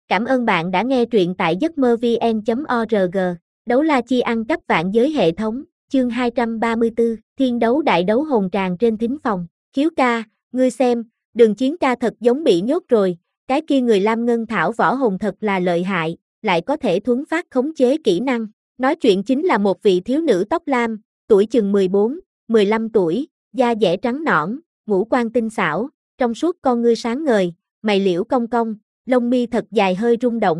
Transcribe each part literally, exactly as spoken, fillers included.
Cảm ơn bạn đã nghe truyện tại giấc mơ vn chấm org. Đấu la chi ăn cắp vạn giới hệ thống, chương hai trăm ba mươi tư, thiên đấu đại đấu hồn tràng trên thính phòng. Khiếu ca, ngươi xem, Đường Chiến ca thật giống bị nhốt rồi, cái kia người Lam Ngân Thảo võ hồn thật là lợi hại, lại có thể thuấn phát khống chế kỹ năng. Nói chuyện chính là một vị thiếu nữ tóc lam, tuổi chừng mười bốn, mười lăm tuổi, da dẻ trắng nõn, ngũ quan tinh xảo, trong suốt con ngươi sáng ngời, mày liễu cong cong, lông mi thật dài hơi rung động.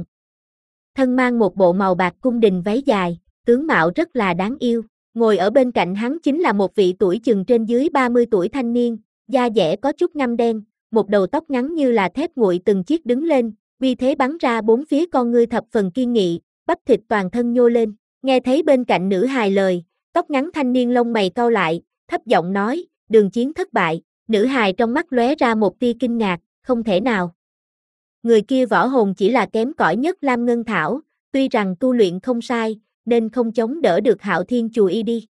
Thân mang một bộ màu bạc cung đình váy dài, tướng mạo rất là đáng yêu. Ngồi ở bên cạnh hắn chính là một vị tuổi chừng trên dưới ba mươi tuổi thanh niên, da dẻ có chút ngăm đen, một đầu tóc ngắn như là thép nguội từng chiếc đứng lên, uy thế bắn ra bốn phía con ngươi thập phần kiên nghị, bắp thịt toàn thân nhô lên. Nghe thấy bên cạnh nữ hài lời, tóc ngắn thanh niên lông mày cau lại, thấp giọng nói, Đường Chiến thất bại. Nữ hài trong mắt lóe ra một tia kinh ngạc, không thể nào. Người kia võ hồn chỉ là kém cỏi nhất Lam Ngân Thảo, tuy rằng tu luyện không sai, nên không chống đỡ được Hạo Thiên Chùa Y đi.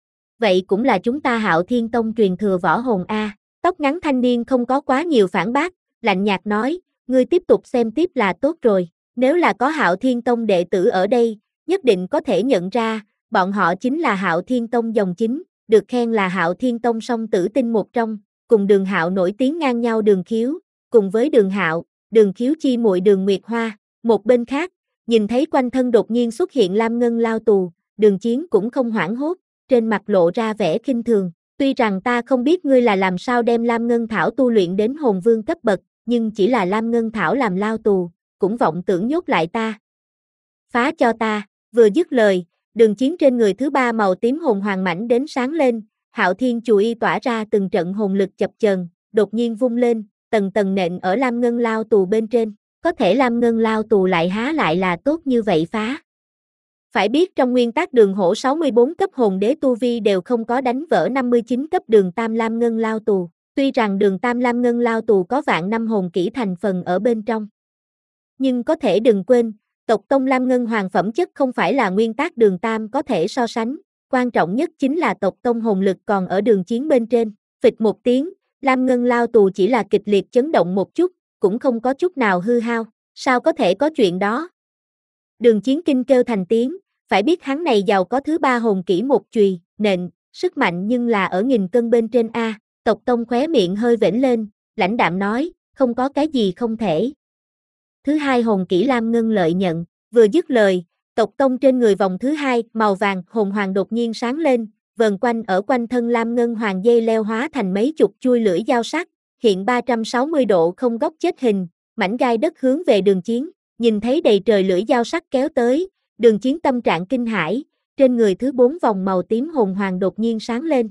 Vậy cũng là chúng ta Hạo Thiên Tông truyền thừa võ hồn a. Tóc ngắn thanh niên không có quá nhiều phản bác, lạnh nhạt nói, ngươi tiếp tục xem tiếp là tốt rồi, nếu là có Hạo Thiên Tông đệ tử ở đây, nhất định có thể nhận ra, bọn họ chính là Hạo Thiên Tông dòng chính, được khen là Hạo Thiên Tông song tử tinh một trong, cùng Đường Hạo nổi tiếng ngang nhau Đường Khiếu, cùng với Đường Hạo, Đường Khiếu chi muội Đường Nguyệt Hoa. Một bên khác, nhìn thấy quanh thân đột nhiên xuất hiện Lam Ngân lao tù, Đường Chiến cũng không hoảng hốt, trên mặt lộ ra vẻ khinh thường. Tuy rằng ta không biết ngươi là làm sao đem Lam Ngân Thảo tu luyện đến hồn vương cấp bậc, nhưng chỉ là Lam Ngân Thảo làm lao tù, cũng vọng tưởng nhốt lại ta. Phá cho ta, vừa dứt lời, Đường Chiến trên người thứ ba màu tím hồn hoàng mảnh đến sáng lên, Hạo Thiên Chùa Y tỏa ra từng trận hồn lực chập chờn, đột nhiên vung lên, tầng tầng nện ở Lam Ngân lao tù bên trên, có thể Lam Ngân lao tù lại há lại là tốt như vậy phá. Phải biết trong nguyên tắc Đường Hổ sáu mươi bốn cấp hồn đế tu vi đều không có đánh vỡ năm mươi chín cấp Đường Tam Lam Ngân lao tù, tuy rằng Đường Tam Lam Ngân lao tù có vạn năm hồn kỹ thành phần ở bên trong. Nhưng có thể đừng quên, tộc tông Lam Ngân hoàng phẩm chất không phải là nguyên tắc Đường Tam có thể so sánh, quan trọng nhất chính là tộc tông hồn lực còn ở Đường Chiến bên trên. Phịch một tiếng, Lam Ngân lao tù chỉ là kịch liệt chấn động một chút, cũng không có chút nào hư hao, sao có thể có chuyện đó? Đường Chiến kinh kêu thành tiếng, phải biết hắn này giàu có thứ ba hồn kỹ một chùy, nện, sức mạnh nhưng là ở nghìn cân bên trên a. Tộc tông khóe miệng hơi vểnh lên, lãnh đạm nói, không có cái gì không thể. Thứ hai hồn kỹ Lam Ngân lợi nhận, vừa dứt lời, tộc tông trên người vòng thứ hai, màu vàng, hồn hoàng đột nhiên sáng lên, vờn quanh ở quanh thân Lam Ngân hoàng dây leo hóa thành mấy chục chuôi lưỡi dao sắc, hiện ba trăm sáu mươi độ không góc chết hình, mảnh gai đất hướng về Đường Chiến, nhìn thấy đầy trời lưỡi dao sắc kéo tới, Đường Chiến tâm trạng kinh hãi, trên người thứ bốn vòng màu tím hồn hoàng đột nhiên sáng lên.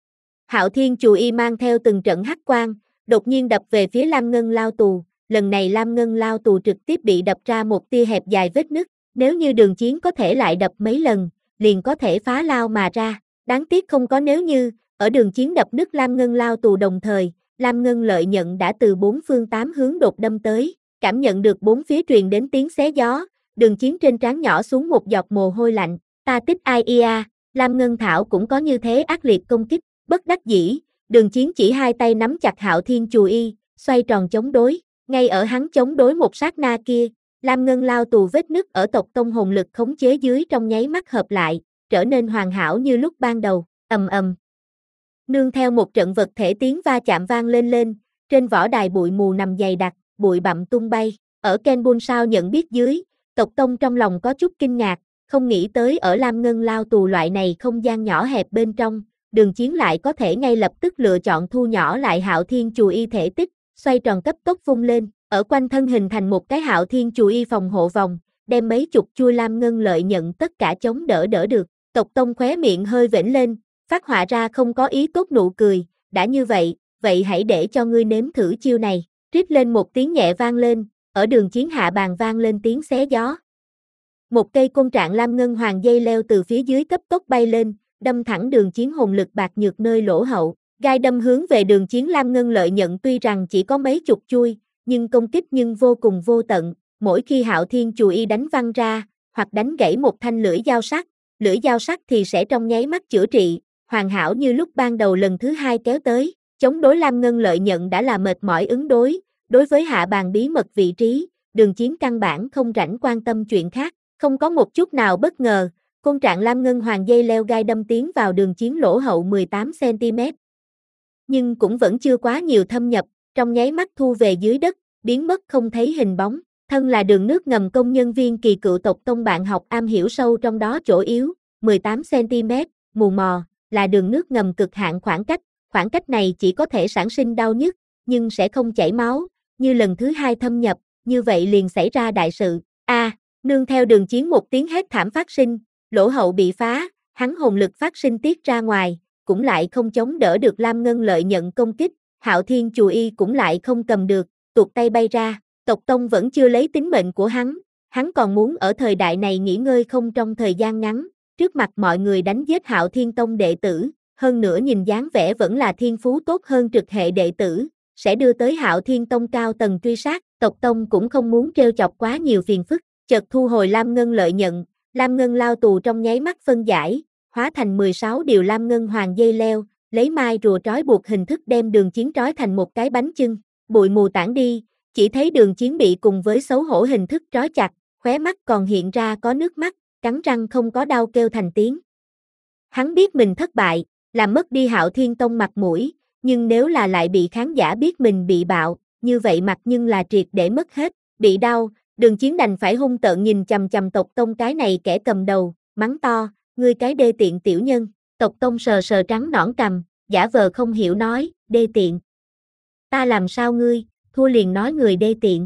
Hạo Thiên Chùa Y mang theo từng trận hắc quang, đột nhiên đập về phía Lam Ngân lao tù, lần này Lam Ngân lao tù trực tiếp bị đập ra một tia hẹp dài vết nứt, nếu như Đường Chiến có thể lại đập mấy lần, liền có thể phá lao mà ra, đáng tiếc không có nếu như, ở Đường Chiến đập nứt Lam Ngân lao tù đồng thời, Lam Ngân lợi nhận đã từ bốn phương tám hướng đột đâm tới, cảm nhận được bốn phía truyền đến tiếng xé gió, Đường Chiến trên trán nhỏ xuống một giọt mồ hôi lạnh, ta tích ai ia, Lam Ngân Thảo cũng có như thế ác liệt công kích, bất đắc dĩ, Đường Chiến chỉ hai tay nắm chặt Hạo Thiên Chùa Y, xoay tròn chống đối, ngay ở hắn chống đối một sát na kia, Lam Ngân lao tù vết nứt ở tộc tông hồn lực khống chế dưới trong nháy mắt hợp lại, trở nên hoàn hảo như lúc ban đầu, ầm ầm. Nương theo một trận vật thể tiếng va chạm vang lên lên, trên võ đài bụi mù nằm dày đặc, bụi bặm tung bay, ở Ken Bun sao nhận biết dưới, tộc tông trong lòng có chút kinh ngạc, không nghĩ tới ở Lam Ngân lao tù loại này không gian nhỏ hẹp bên trong, Đường Chiến lại có thể ngay lập tức lựa chọn thu nhỏ lại Hạo Thiên Chùa Y thể tích, xoay tròn cấp tốc vung lên, ở quanh thân hình thành một cái Hạo Thiên Chùa Y phòng hộ vòng, đem mấy chục chuôi Lam Ngân lợi nhận tất cả chống đỡ đỡ được, tộc tông khóe miệng hơi vểnh lên, phát họa ra không có ý tốt nụ cười, đã như vậy, vậy hãy để cho ngươi nếm thử chiêu này, rít lên một tiếng nhẹ vang lên, ở Đường Chiến hạ bàn vang lên tiếng xé gió. Một cây côn trạng Lam Ngân hoàng dây leo từ phía dưới cấp tốc bay lên, đâm thẳng Đường Chiến hồn lực bạc nhược nơi lỗ hậu, gai đâm hướng về Đường Chiến Lam Ngân lợi nhận tuy rằng chỉ có mấy chục chuôi, nhưng công kích nhưng vô cùng vô tận, mỗi khi Hạo Thiên Chùa Y đánh văng ra, hoặc đánh gãy một thanh lưỡi dao sắc, lưỡi dao sắc thì sẽ trong nháy mắt chữa trị, hoàn hảo như lúc ban đầu lần thứ hai kéo tới, chống đối Lam Ngân lợi nhận đã là mệt mỏi ứng đối, đối với hạ bàn bí mật vị trí, Đường Chiến căn bản không rảnh quan tâm chuyện khác, không có một chút nào bất ngờ, côn trạng lam ngân hoàng dây leo gai đâm tiến vào Đường Chiến lỗ hậu mười tám xăng ti mét. Nhưng cũng vẫn chưa quá nhiều thâm nhập, trong nháy mắt thu về dưới đất, biến mất không thấy hình bóng. Thân là đường nước ngầm công nhân viên kỳ cựu tộc tông bạn học am hiểu sâu trong đó chỗ yếu, mười tám xăng ti mét, mù mò, là đường nước ngầm cực hạn khoảng cách, khoảng cách này chỉ có thể sản sinh đau nhức, nhưng sẽ không chảy máu, như lần thứ hai thâm nhập, như vậy liền xảy ra đại sự. A, à, nương theo Đường Chiến một tiếng hét thảm phát sinh, lỗ hậu bị phá, hắn hồn lực phát sinh tiết ra ngoài, cũng lại không chống đỡ được Lam Ngân Lợi nhận công kích, Hạo Thiên Chù Y cũng lại không cầm được, tuột tay bay ra. Tộc Tông vẫn chưa lấy tính mệnh của hắn, hắn còn muốn ở thời đại này nghỉ ngơi không trong thời gian ngắn, trước mặt mọi người đánh giết Hạo Thiên Tông đệ tử, hơn nữa nhìn dáng vẻ vẫn là thiên phú tốt hơn trực hệ đệ tử, sẽ đưa tới Hạo Thiên Tông cao tầng truy sát, Tộc Tông cũng không muốn trêu chọc quá nhiều phiền phức, chợt thu hồi Lam Ngân Lợi nhận, Lam Ngân lao tù trong nháy mắt phân giải, hóa thành mười sáu điều Lam Ngân hoàng dây leo, lấy mai rùa trói buộc hình thức đem Đường Chiến trói thành một cái bánh chưng, bụi mù tản đi. Chỉ thấy Đường Chiến bị cùng với xấu hổ hình thức trói chặt, khóe mắt còn hiện ra có nước mắt, cắn răng không có đau kêu thành tiếng. Hắn biết mình thất bại, làm mất đi Hạo Thiên Tông mặt mũi, nhưng nếu là lại bị khán giả biết mình bị bạo, như vậy mặt nhưng là triệt để mất hết, bị đau, Đường Chiến đành phải hung tợn nhìn chằm chằm Tộc Tông cái này kẻ cầm đầu, mắng to, ngươi cái đê tiện tiểu nhân, Tộc Tông sờ sờ trắng nõn cằm, giả vờ không hiểu nói, đê tiện. Ta làm sao ngươi? Thua liền nói người đê tiện.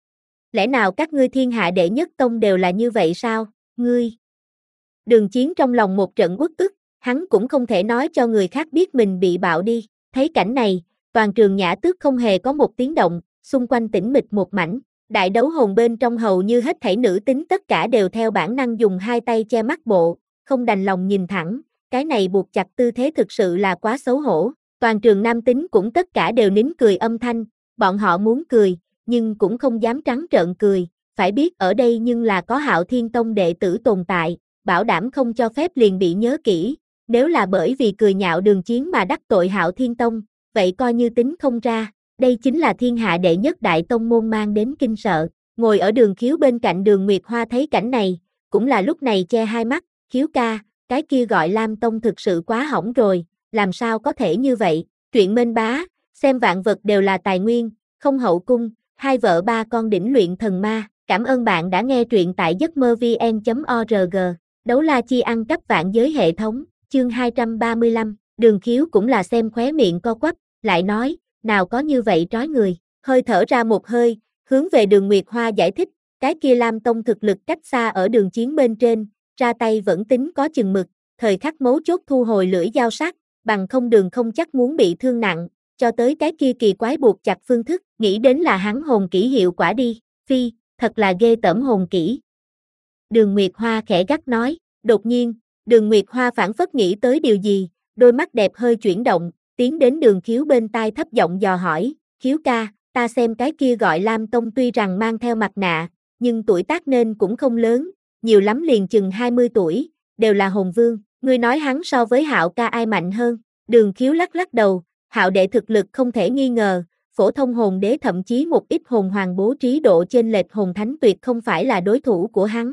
Lẽ nào các ngươi thiên hạ đệ nhất tông đều là như vậy sao, ngươi? Đường Chiến trong lòng một trận uất ức, hắn cũng không thể nói cho người khác biết mình bị bạo đi, thấy cảnh này, toàn trường Nhã Tước không hề có một tiếng động, xung quanh tĩnh mịch một mảnh, đại đấu hồn bên trong hầu như hết thảy nữ tính tất cả đều theo bản năng dùng hai tay che mắt bộ, không đành lòng nhìn thẳng, cái này buộc chặt tư thế thực sự là quá xấu hổ, toàn trường nam tính cũng tất cả đều nín cười âm thanh. Bọn họ muốn cười, nhưng cũng không dám trắng trợn cười, phải biết ở đây nhưng là có Hạo Thiên Tông đệ tử tồn tại, bảo đảm không cho phép liền bị nhớ kỹ, nếu là bởi vì cười nhạo Đường Chiến mà đắc tội Hạo Thiên Tông, vậy coi như tính không ra, đây chính là thiên hạ đệ nhất đại tông môn mang đến kinh sợ, ngồi ở Đường Khiếu bên cạnh Đường Nguyệt Hoa thấy cảnh này, cũng là lúc này che hai mắt, Khiếu ca, cái kia gọi Lam Tông thực sự quá hỏng rồi, làm sao có thể như vậy, truyện Mên Bá. Xem vạn vật đều là tài nguyên, không hậu cung, hai vợ ba con đỉnh luyện thần ma. Cảm ơn bạn đã nghe truyện tại giấc mơ vn chấm org. Đấu la chi ăn cắp vạn giới hệ thống, chương hai trăm ba mươi lăm, Đường Khiếu cũng là xem khóe miệng co quắp, lại nói, nào có như vậy trói người, hơi thở ra một hơi, hướng về Đường Nguyệt Hoa giải thích, cái kia Lam Tông thực lực cách xa ở Đường Chiến bên trên, ra tay vẫn tính có chừng mực, thời khắc mấu chốt thu hồi lưỡi dao sắc, bằng không Đường không chắc muốn bị thương nặng. Cho tới cái kia kỳ quái buộc chặt phương thức, nghĩ đến là hắn hồn kỹ hiệu quả đi, phi, thật là ghê tởm hồn kỹ. Đường Nguyệt Hoa khẽ gắt nói, đột nhiên, Đường Nguyệt Hoa phản phất nghĩ tới điều gì, đôi mắt đẹp hơi chuyển động, tiến đến Đường Khiếu bên tai thấp giọng dò hỏi, Khiếu ca, ta xem cái kia gọi Lam Tông tuy rằng mang theo mặt nạ, nhưng tuổi tác nên cũng không lớn, nhiều lắm liền chừng hai mươi tuổi, đều là hồn vương, ngươi nói hắn so với Hạo ca ai mạnh hơn, Đường Khiếu lắc lắc đầu. Hạo đệ thực lực không thể nghi ngờ, phổ thông hồn đế thậm chí một ít hồn hoàng bố trí độ chênh lệch hồn thánh tuyệt không phải là đối thủ của hắn.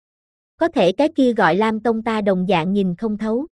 Có thể cái kia gọi Lam Tông ta đồng dạng nhìn không thấu.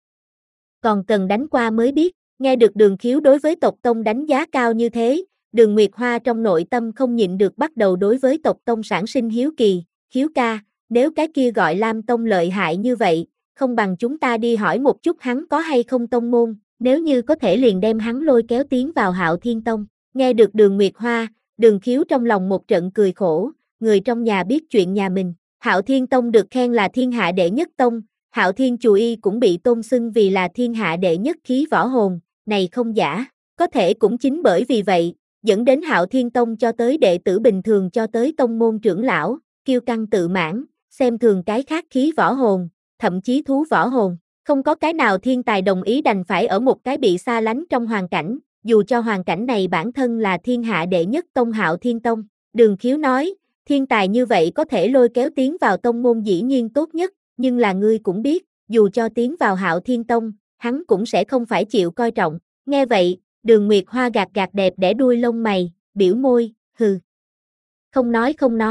Còn cần đánh qua mới biết, nghe được Đường Khiếu đối với tộc tông đánh giá cao như thế, Đường Nguyệt Hoa trong nội tâm không nhịn được bắt đầu đối với tộc tông sản sinh hiếu kỳ, Khiếu ca, nếu cái kia gọi Lam Tông lợi hại như vậy, không bằng chúng ta đi hỏi một chút hắn có hay không tông môn. Nếu như có thể liền đem hắn lôi kéo tiến vào Hạo Thiên Tông, nghe được Đường Nguyệt Hoa, Đường Khiếu trong lòng một trận cười khổ, người trong nhà biết chuyện nhà mình, Hạo Thiên Tông được khen là thiên hạ đệ nhất tông, Hạo Thiên Chù Y cũng bị tôn xưng vì là thiên hạ đệ nhất khí võ hồn, này không giả, có thể cũng chính bởi vì vậy, dẫn đến Hạo Thiên Tông cho tới đệ tử bình thường cho tới tông môn trưởng lão, kiêu căng tự mãn, xem thường cái khác khí võ hồn, thậm chí thú võ hồn. Không có cái nào thiên tài đồng ý đành phải ở một cái bị xa lánh trong hoàn cảnh, dù cho hoàn cảnh này bản thân là thiên hạ đệ nhất tông Hạo Thiên Tông. Đường Khiếu nói, thiên tài như vậy có thể lôi kéo tiến vào tông môn dĩ nhiên tốt nhất, nhưng là ngươi cũng biết, dù cho tiến vào Hạo Thiên Tông, hắn cũng sẽ không phải chịu coi trọng. Nghe vậy, Đường Nguyệt Hoa gạt gạt đẹp đẽ đuôi lông mày, biểu môi, hừ. Không nói không nói,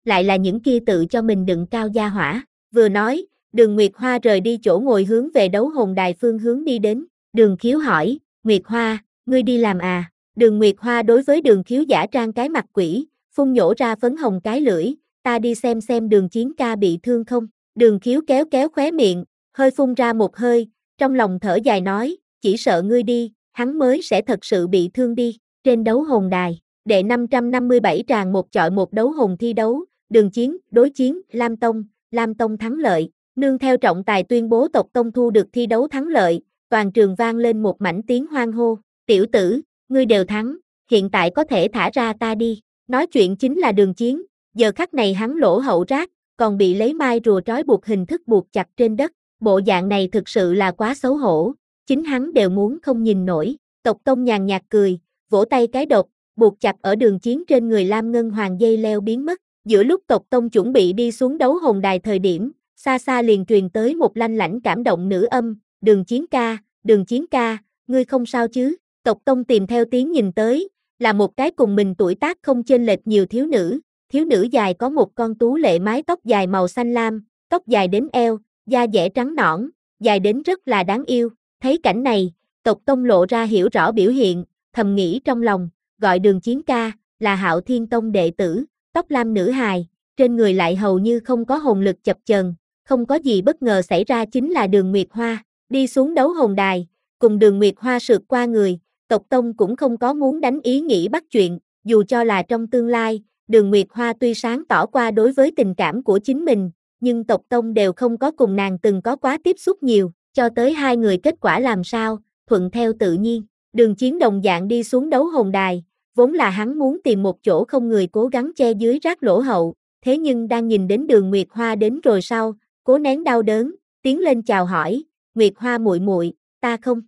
lại là những kia tự cho mình đựng cao gia hỏa. Vừa nói, Đường Nguyệt Hoa rời đi chỗ ngồi hướng về đấu hồn đài phương hướng đi đến. Đường Khiếu hỏi, Nguyệt Hoa, ngươi đi làm à? Đường Nguyệt Hoa đối với Đường Khiếu giả trang cái mặt quỷ, phun nhổ ra phấn hồng cái lưỡi, ta đi xem xem Đường Chiến ca bị thương không. Đường Khiếu kéo kéo khóe miệng, hơi phun ra một hơi, trong lòng thở dài nói, chỉ sợ ngươi đi, hắn mới sẽ thật sự bị thương đi. Trên đấu hồn đài, đệ năm trăm năm mươi bảy tràng một chọi một đấu hồn thi đấu, Đường Chiến, đối chiến, Lam Tông, Lam Tông thắng lợi, nương theo trọng tài tuyên bố tộc Tông thu được thi đấu thắng lợi, toàn trường vang lên một mảnh tiếng hoan hô, tiểu tử, ngươi đều thắng, hiện tại có thể thả ra ta đi. Nói chuyện chính là Đường Chiến, giờ khắc này hắn lỗ hậu rác, còn bị lấy mai rùa trói buộc hình thức buộc chặt trên đất, bộ dạng này thực sự là quá xấu hổ, chính hắn đều muốn không nhìn nổi. Tộc Tông nhàn nhạt cười, vỗ tay cái độc, buộc chặt ở Đường Chiến trên người Lam Ngân Hoàng dây leo biến mất. Giữa lúc tộc Tông chuẩn bị đi xuống đấu hồn đài thời điểm, xa xa liền truyền tới một lanh lảnh cảm động nữ âm, Đường Chiến ca, Đường Chiến ca, ngươi không sao chứ? Tộc Tông tìm theo tiếng nhìn tới, là một cái cùng mình tuổi tác không chênh lệch nhiều thiếu nữ, thiếu nữ dài có một con tú lệ mái tóc dài màu xanh lam, tóc dài đến eo, da dẻ trắng nõn, dài đến rất là đáng yêu. Thấy cảnh này, tộc Tông lộ ra hiểu rõ biểu hiện, thầm nghĩ trong lòng, gọi Đường Chiến ca, là Hạo Thiên Tông đệ tử, tóc lam nữ hài, trên người lại hầu như không có hồn lực chập chờn, không có gì bất ngờ xảy ra chính là Đường Nguyệt Hoa, đi xuống đấu hồn đài, cùng Đường Nguyệt Hoa sượt qua người, tộc Tông cũng không có muốn đánh ý nghĩ bắt chuyện, dù cho là trong tương lai, Đường Nguyệt Hoa tuy sáng tỏ qua đối với tình cảm của chính mình, nhưng tộc Tông đều không có cùng nàng từng có quá tiếp xúc nhiều, cho tới hai người kết quả làm sao, thuận theo tự nhiên. Đường Chiến đồng dạng đi xuống đấu hồn đài, vốn là hắn muốn tìm một chỗ không người cố gắng che dưới rác lỗ hậu, thế nhưng đang nhìn đến Đường Nguyệt Hoa đến rồi sau, cố nén đau đớn, tiến lên chào hỏi, Nguyệt Hoa muội muội, ta không,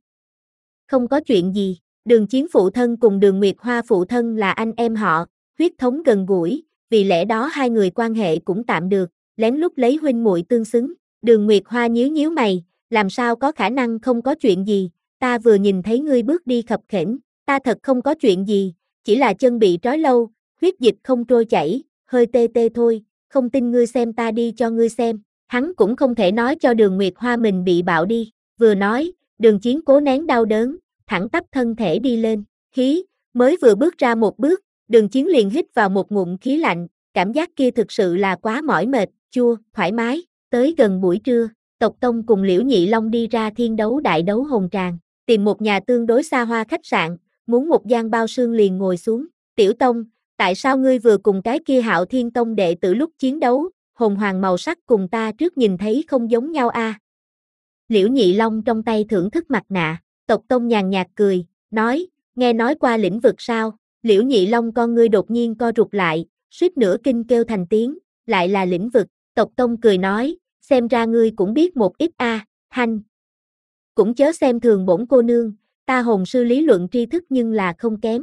không có chuyện gì. Đường Chiến phụ thân cùng Đường Nguyệt Hoa phụ thân là anh em họ, huyết thống gần gũi, vì lẽ đó hai người quan hệ cũng tạm được, lén lút lấy huynh muội tương xứng. Đường Nguyệt Hoa nhíu nhíu mày, làm sao có khả năng không có chuyện gì, ta vừa nhìn thấy ngươi bước đi khập khểnh, ta thật không có chuyện gì, chỉ là chân bị trói lâu, huyết dịch không trôi chảy, hơi tê tê thôi, không tin ngươi xem ta đi cho ngươi xem. Hắn cũng không thể nói cho Đường Nguyệt Hoa mình bị bạo đi, vừa nói, Đường Chiến cố nén đau đớn, thẳng tắp thân thể đi lên, khí, mới vừa bước ra một bước, Đường Chiến liền hít vào một ngụm khí lạnh, cảm giác kia thực sự là quá mỏi mệt, chua, thoải mái. Tới gần buổi trưa, tộc Tông cùng Liễu Nhị Long đi ra thiên đấu đại đấu hồn tràng, tìm một nhà tương đối xa hoa khách sạn, muốn một gian bao sương liền ngồi xuống. Tiểu Tông, tại sao ngươi vừa cùng cái kia Hạo Thiên Tông đệ tử lúc chiến đấu, hồn hoàng màu sắc cùng ta trước nhìn thấy không giống nhau a? À? Liễu Nhị Long trong tay thưởng thức mặt nạ, tộc Tông nhàn nhạt cười, nói, nghe nói qua lĩnh vực sao? Liễu Nhị Long con ngươi đột nhiên co rụt lại, suýt nữa kinh kêu thành tiếng, lại là lĩnh vực. Tộc Tông cười nói, xem ra ngươi cũng biết một ít a, à, hanh. Cũng chớ xem thường bổn cô nương, ta hồn sư lý luận tri thức nhưng là không kém.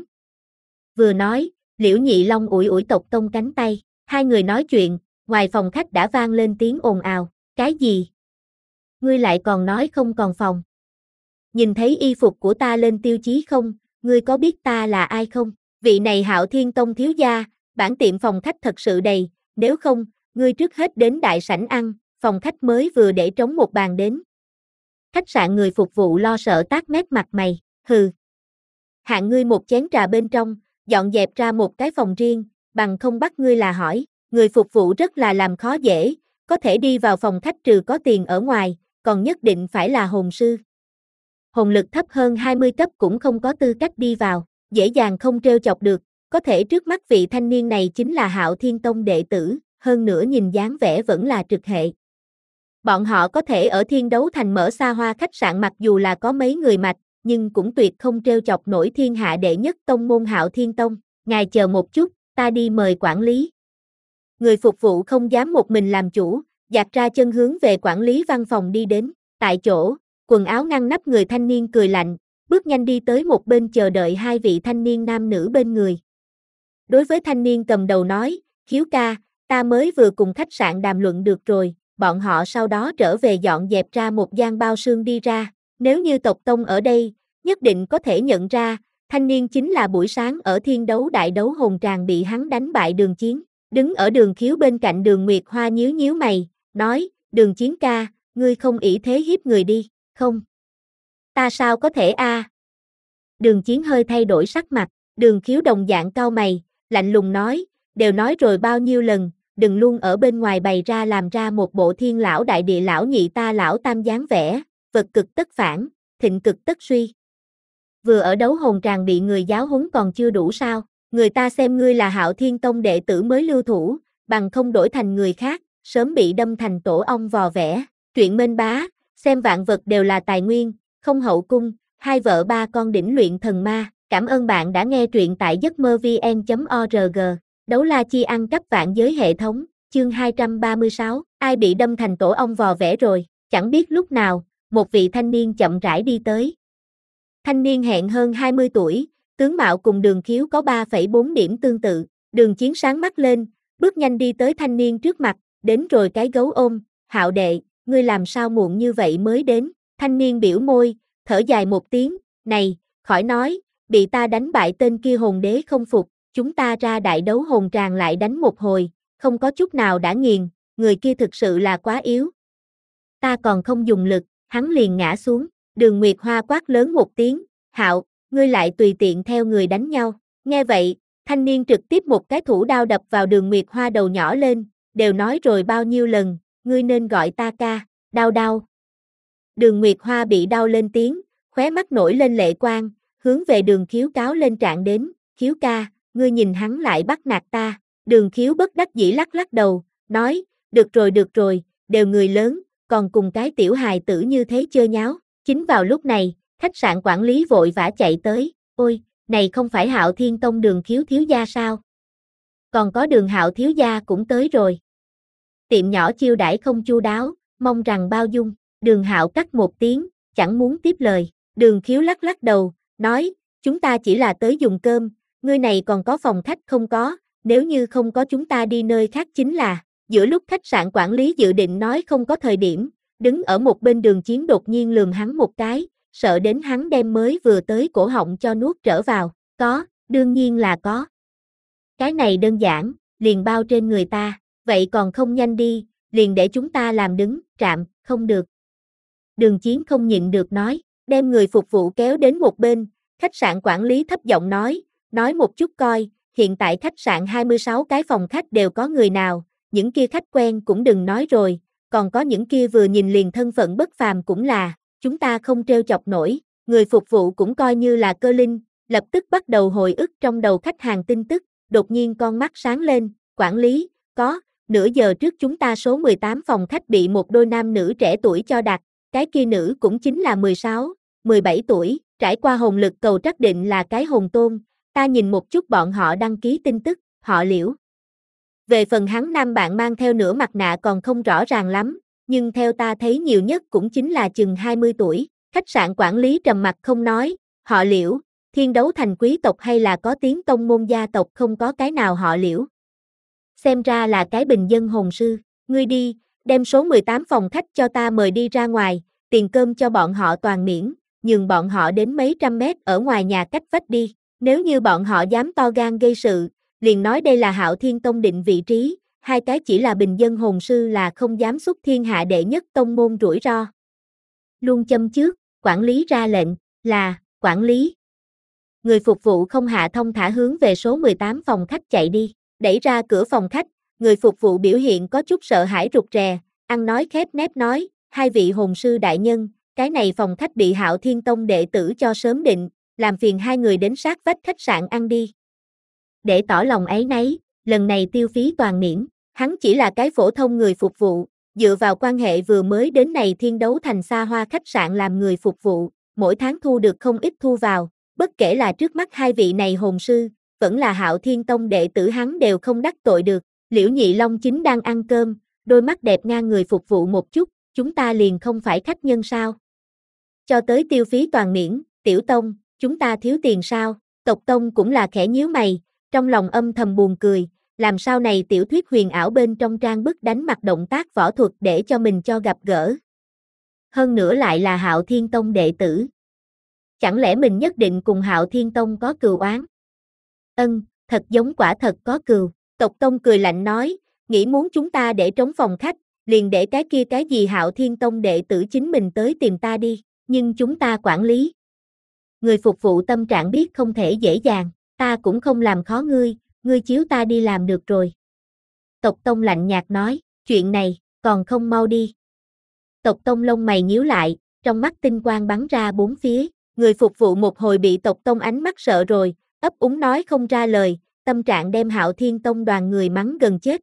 Vừa nói, Liễu Nhị Long ủi ủi tộc Tông cánh tay, hai người nói chuyện, ngoài phòng khách đã vang lên tiếng ồn ào, cái gì? Ngươi lại còn nói không còn phòng. Nhìn thấy y phục của ta lên tiêu chí không, ngươi có biết ta là ai không? Vị này Hạo Thiên Tông thiếu gia, bản tiệm phòng khách thật sự đầy, nếu không, ngươi trước hết đến đại sảnh ăn, phòng khách mới vừa để trống một bàn đến. Khách sạn người phục vụ lo sợ tát mét mặt mày, hừ. Hạng ngươi một chén trà bên trong, dọn dẹp ra một cái phòng riêng, bằng không bắt ngươi là hỏi, người phục vụ rất là làm khó dễ, có thể đi vào phòng khách trừ có tiền ở ngoài, còn nhất định phải là hồn sư. Hồn lực thấp hơn hai mươi cấp cũng không có tư cách đi vào, dễ dàng không trêu chọc được, có thể trước mắt vị thanh niên này chính là Hạo Thiên Tông đệ tử, hơn nữa nhìn dáng vẻ vẫn là trực hệ. Bọn họ có thể ở Thiên Đấu Thành mở xa hoa khách sạn mặc dù là có mấy người mạch, nhưng cũng tuyệt không trêu chọc nổi thiên hạ đệ nhất tông môn Hạo Thiên Tông. Ngài chờ một chút, ta đi mời quản lý. Người phục vụ không dám một mình làm chủ, dạt ra chân hướng về quản lý văn phòng đi đến. Tại chỗ, quần áo ngăn nắp người thanh niên cười lạnh, bước nhanh đi tới một bên chờ đợi hai vị thanh niên nam nữ bên người. Đối với thanh niên cầm đầu nói, Khiếu ca, ta mới vừa cùng khách sạn đàm luận được rồi, bọn họ sau đó trở về dọn dẹp ra một gian bao sương đi ra, nếu như tộc Tông ở đây, nhất định có thể nhận ra, thanh niên chính là buổi sáng ở thiên đấu đại đấu hồn tràng bị hắn đánh bại Đường Chiến. Đứng ở Đường Khiếu bên cạnh Đường Nguyệt Hoa nhíu nhíu mày, nói, Đường Chiến ca, ngươi không ỷ thế hiếp người đi, không? Ta sao có thể a? À? Đường Chiến hơi thay đổi sắc mặt, Đường Khiếu đồng dạng cau mày, lạnh lùng nói, đều nói rồi bao nhiêu lần, đừng luôn ở bên ngoài bày ra làm ra một bộ thiên lão đại địa lão nhị ta lão tam dáng vẻ, vật cực tất phản, thịnh cực tất suy. Vừa ở đấu hồn tràng bị người giáo huấn còn chưa đủ sao, người ta xem ngươi là Hạo Thiên Tông đệ tử mới lưu thủ, bằng không đổi thành người khác, sớm bị đâm thành tổ ong vò vẽ. Truyện Mên Bá, xem vạn vật đều là tài nguyên, không hậu cung, hai vợ ba con đỉnh luyện thần ma. Cảm ơn bạn đã nghe truyện tại giấc mơ vn chấm org. Đấu la chi ăn cắp vạn giới hệ thống, chương hai trăm ba mươi sáu, ai bị đâm thành tổ ong vò vẽ rồi, chẳng biết lúc nào, một vị thanh niên chậm rãi đi tới. Thanh niên hẹn hơn hai mươi tuổi, tướng mạo cùng Đường Khiếu có ba phẩy bốn điểm tương tự, Đường Chiến sáng mắt lên, bước nhanh đi tới thanh niên trước mặt, đến rồi cái gấu ôm, Hạo đệ, ngươi làm sao muộn như vậy mới đến, thanh niên biểu môi, thở dài một tiếng, này, khỏi nói, bị ta đánh bại tên kia hồn đế không phục, chúng ta ra đại đấu hồn tràng lại đánh một hồi, không có chút nào đã nghiền, người kia thực sự là quá yếu. Ta còn không dùng lực, hắn liền ngã xuống, Đường Nguyệt Hoa quát lớn một tiếng, Hạo, ngươi lại tùy tiện theo người đánh nhau, nghe vậy, thanh niên trực tiếp một cái thủ đao đập vào Đường Nguyệt Hoa đầu nhỏ lên, đều nói rồi bao nhiêu lần, ngươi nên gọi ta ca, đau đau. Đường Nguyệt Hoa bị đau lên tiếng, khóe mắt nổi lên lệ quang, hướng về Đường Khiếu cáo lên trạng đến, Khiếu ca, ngươi nhìn hắn lại bắt nạt ta, Đường Khiếu bất đắc dĩ lắc lắc đầu, nói, được rồi được rồi, đều người lớn, còn cùng cái tiểu hài tử như thế chơi nháo, chính vào lúc này, khách sạn quản lý vội vã chạy tới, ôi, này không phải Hạo Thiên Tông Đường Khiếu thiếu gia sao? Còn có Đường Hạo thiếu gia cũng tới rồi. Tiệm nhỏ chiêu đãi không chu đáo, mong rằng bao dung, Đường Hạo cắt một tiếng, chẳng muốn tiếp lời, Đường Khiếu lắc lắc đầu, nói, chúng ta chỉ là tới dùng cơm, ngươi này còn có phòng khách không có, nếu như không có chúng ta đi nơi khác chính là, giữa lúc khách sạn quản lý dự định nói không có thời điểm, đứng ở một bên Đường Chiến đột nhiên lườm hắn một cái, sợ đến hắn đem mới vừa tới cổ họng cho nuốt trở vào, có, đương nhiên là có. Cái này đơn giản, liền bao trên người ta, vậy còn không nhanh đi, liền để chúng ta làm đứng, trạm, không được. Đường Chiến không nhịn được nói, đem người phục vụ kéo đến một bên, khách sạn quản lý thấp giọng nói, nói một chút coi, hiện tại khách sạn hai mươi sáu cái phòng khách đều có người nào, những kia khách quen cũng đừng nói rồi, còn có những kia vừa nhìn liền thân phận bất phàm cũng là, chúng ta không trêu chọc nổi, người phục vụ cũng coi như là cơ linh, lập tức bắt đầu hồi ức trong đầu khách hàng tin tức, đột nhiên con mắt sáng lên, quản lý, có, nửa giờ trước chúng ta số mười tám phòng khách bị một đôi nam nữ trẻ tuổi cho đặt, cái kia nữ cũng chính là mười sáu, mười bảy tuổi, trải qua hồn lực cầu trắc định là cái hồn tôn, ta nhìn một chút bọn họ đăng ký tin tức, họ Liễu. Về phần hắn nam bạn mang theo nửa mặt nạ còn không rõ ràng lắm, nhưng theo ta thấy nhiều nhất cũng chính là chừng hai mươi tuổi, khách sạn quản lý trầm mặt không nói, họ Liễu, Thiên Đấu Thành quý tộc hay là có tiếng tông môn gia tộc không có cái nào họ Liễu. Xem ra là cái bình dân hồn sư, ngươi đi, đem số mười tám phòng khách cho ta mời đi ra ngoài, tiền cơm cho bọn họ toàn miễn, nhường bọn họ đến mấy trăm mét ở ngoài nhà cách vách đi, nếu như bọn họ dám to gan gây sự, liền nói đây là Hạo Thiên Tông định vị trí, hai cái chỉ là bình dân hồn sư là không dám xuất thiên hạ đệ nhất tông môn rủi ro. Luôn châm trước, quản lý ra lệnh, là, quản lý. Người phục vụ không hạ thông thả hướng về số mười tám phòng khách chạy đi, đẩy ra cửa phòng khách, người phục vụ biểu hiện có chút sợ hãi rụt rè, ăn nói khép nép nói, hai vị hồn sư đại nhân, cái này phòng khách bị Hạo Thiên Tông đệ tử cho sớm định, làm phiền hai người đến sát vách khách sạn ăn đi. Để tỏ lòng áy náy, lần này tiêu phí toàn miễn, hắn chỉ là cái phổ thông người phục vụ, dựa vào quan hệ vừa mới đến này Thiên Đấu Thành xa hoa khách sạn làm người phục vụ, mỗi tháng thu được không ít thu vào, bất kể là trước mắt hai vị này hồn sư, vẫn là Hạo Thiên Tông đệ tử hắn đều không đắc tội được. Liễu Nhị Long chính đang ăn cơm, đôi mắt đẹp ngang người phục vụ một chút, chúng ta liền không phải khách nhân sao? Cho tới tiêu phí toàn miễn, Tiểu Tông, chúng ta thiếu tiền sao? Tộc Tông cũng là khẽ nhíu mày, trong lòng âm thầm buồn cười, làm sao này tiểu thuyết huyền ảo bên trong trang bức đánh mặt động tác võ thuật để cho mình cho gặp gỡ. Hơn nữa lại là Hạo Thiên Tông đệ tử. Chẳng lẽ mình nhất định cùng Hạo Thiên Tông có cừu oán? Ân, thật giống quả thật có cừu. Tộc Tông cười lạnh nói, nghĩ muốn chúng ta để trống phòng khách, liền để cái kia cái gì Hạo Thiên Tông đệ tử chính mình tới tìm ta đi, nhưng chúng ta quản lý. Người phục vụ tâm trạng biết không thể dễ dàng, ta cũng không làm khó ngươi, ngươi chiếu ta đi làm được rồi. Tộc Tông lạnh nhạt nói, chuyện này, còn không mau đi. Tộc Tông lông mày nhíu lại, trong mắt tinh quang bắn ra bốn phía, người phục vụ một hồi bị Tộc Tông ánh mắt sợ rồi, ấp úng nói không ra lời, tâm trạng đem Hạo Thiên Tông đoàn người mắng gần chết.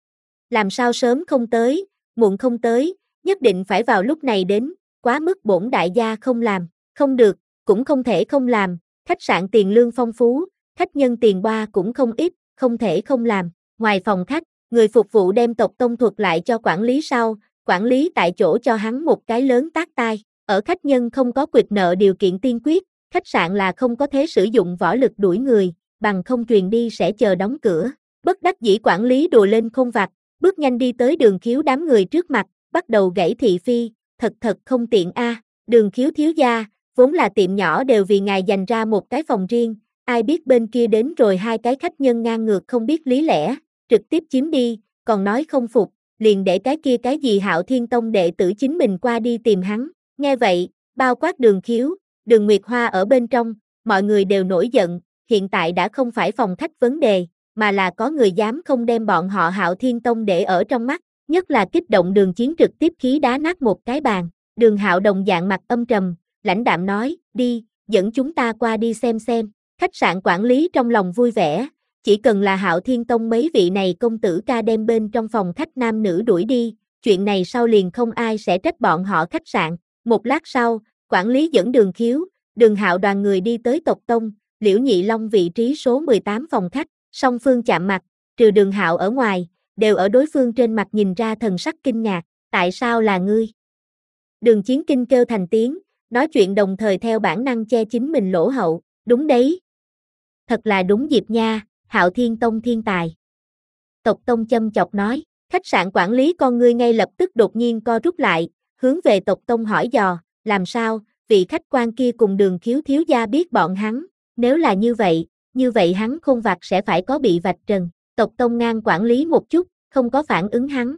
Làm sao sớm không tới, muộn không tới, nhất định phải vào lúc này đến, quá mức bổn đại gia không làm, không được, cũng không thể không làm, khách sạn tiền lương phong phú, khách nhân tiền boa cũng không ít, không thể không làm. Ngoài phòng khách, người phục vụ đem Tộc Tông thuật lại cho quản lý sau, quản lý tại chỗ cho hắn một cái lớn tát tai, ở khách nhân không có quỵt nợ điều kiện tiên quyết, khách sạn là không có thể sử dụng võ lực đuổi người, bằng không truyền đi sẽ chờ đóng cửa. Bất đắc dĩ quản lý đùa lên khôn vặt, bước nhanh đi tới Đường Khiếu đám người trước mặt, bắt đầu gãy thị phi, thật thật không tiện a. À. Đường Khiếu thiếu gia, vốn là tiệm nhỏ đều vì ngài dành ra một cái phòng riêng, ai biết bên kia đến rồi hai cái khách nhân ngang ngược không biết lý lẽ, trực tiếp chiếm đi, còn nói không phục, liền để cái kia cái gì Hạo Thiên Tông đệ tử chính mình qua đi tìm hắn. Nghe vậy, bao quát Đường Khiếu, Đường Nguyệt Hoa ở bên trong, mọi người đều nổi giận, hiện tại đã không phải phòng khách vấn đề, mà là có người dám không đem bọn họ Hạo Thiên Tông để ở trong mắt, nhất là kích động Đường Chiến trực tiếp khí đá nát một cái bàn. Đường Hạo đồng dạng mặt âm trầm, lãnh đạm nói, đi, dẫn chúng ta qua đi xem xem. Khách sạn quản lý trong lòng vui vẻ, chỉ cần là Hạo Thiên Tông mấy vị này công tử ca đem bên trong phòng khách nam nữ đuổi đi, chuyện này sau liền không ai sẽ trách bọn họ khách sạn. Một lát sau, quản lý dẫn Đường Khiếu, Đường Hạo đoàn người đi tới Tộc Tông, Liễu Nhị Long vị trí số mười tám phòng khách, song phương chạm mặt, trừ Đường Hạo ở ngoài, đều ở đối phương trên mặt nhìn ra thần sắc kinh ngạc, tại sao là ngươi? Đường Chiến kinh kêu thành tiếng, nói chuyện đồng thời theo bản năng che chính mình lỗ hậu, đúng đấy. Thật là đúng dịp nha, Hạo Thiên Tông thiên tài. Tộc Tông châm chọc nói, khách sạn quản lý con ngươi ngay lập tức đột nhiên co rút lại, hướng về Tộc Tông hỏi dò, làm sao, vị khách quan kia cùng Đường Khiếu thiếu gia biết bọn hắn, nếu là như vậy, như vậy hắn khôn vặt sẽ phải có bị vạch trần. Tộc Tông ngang quản lý một chút, không có phản ứng hắn.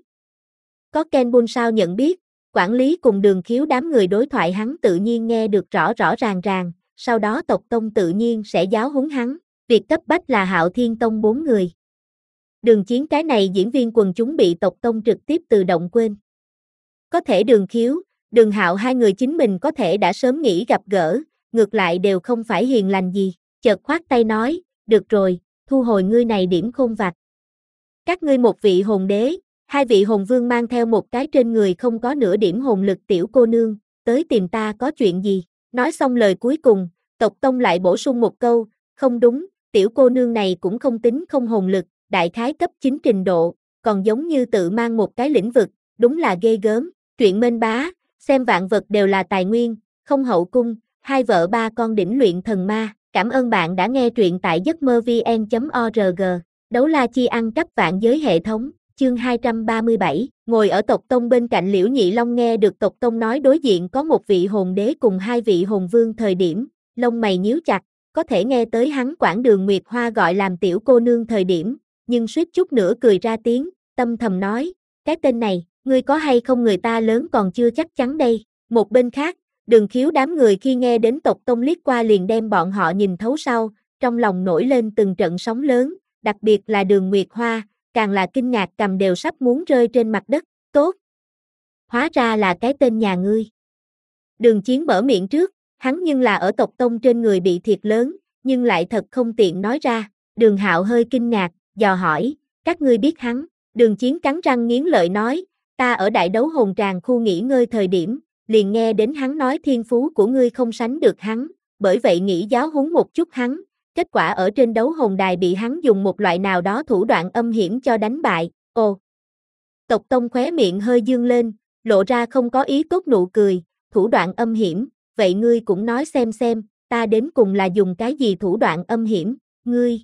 Có Ken Bun sao nhận biết, quản lý cùng Đường Khiếu đám người đối thoại hắn tự nhiên nghe được rõ rõ ràng ràng, sau đó Tộc Tông tự nhiên sẽ giáo huấn hắn, việc cấp bách là Hạo Thiên Tông bốn người. Đường Chiến cái này diễn viên quần chúng bị Tộc Tông trực tiếp tự động quên. Có thể Đường Khiếu, Đường Hạo hai người chính mình có thể đã sớm nghĩ gặp gỡ, ngược lại đều không phải hiền lành gì, chợt khoát tay nói, được rồi, thu hồi ngươi này điểm khôn vặt. Các ngươi một vị hồn đế, hai vị hồn vương mang theo một cái trên người không có nửa điểm hồn lực tiểu cô nương, tới tìm ta có chuyện gì? Nói xong lời cuối cùng, Tộc Tông lại bổ sung một câu, không đúng, tiểu cô nương này cũng không tính không hồn lực, đại khái cấp chín trình độ, còn giống như tự mang một cái lĩnh vực, đúng là ghê gớm. Truyện Mên Bá, xem vạn vật đều là tài nguyên, không hậu cung, hai vợ ba con đỉnh luyện thần ma. Cảm ơn bạn đã nghe truyện tại giấc mơ vn chấm org. Đấu la chi ăn cắp vạn giới hệ thống, chương hai trăm ba mươi bảy. Ngồi ở Tộc Tông bên cạnh Liễu Nhị Long nghe được Tộc Tông nói đối diện có một vị hồn đế cùng hai vị hồn vương thời điểm, lông mày nhíu chặt, có thể nghe tới hắn quản Đường Nguyệt Hoa gọi làm tiểu cô nương thời điểm, nhưng suýt chút nữa cười ra tiếng, tâm thầm nói, cái tên này, ngươi có hay không người ta lớn còn chưa chắc chắn đây. Một bên khác, Đường Khiếu đám người khi nghe đến Tộc Tông liếc qua liền đem bọn họ nhìn thấu sau, trong lòng nổi lên từng trận sóng lớn, đặc biệt là Đường Nguyệt Hoa, càng là kinh ngạc cầm đều sắp muốn rơi trên mặt đất, tốt. Hóa ra là cái tên nhà ngươi. Đường Chiến mở miệng trước, hắn nhưng là ở Tộc Tông trên người bị thiệt lớn, nhưng lại thật không tiện nói ra. Đường Hạo hơi kinh ngạc, dò hỏi, các ngươi biết hắn? Đường Chiến cắn răng nghiến lợi nói, ta ở đại đấu hồn tràng khu nghỉ ngơi thời điểm, liền nghe đến hắn nói thiên phú của ngươi không sánh được hắn, bởi vậy nghĩ giáo huấn một chút hắn, kết quả ở trên đấu hồn đài bị hắn dùng một loại nào đó thủ đoạn âm hiểm cho đánh bại. Ồ! Tộc Tông khóe miệng hơi dương lên, lộ ra không có ý tốt nụ cười, thủ đoạn âm hiểm, vậy ngươi cũng nói xem xem, ta đến cùng là dùng cái gì thủ đoạn âm hiểm, ngươi.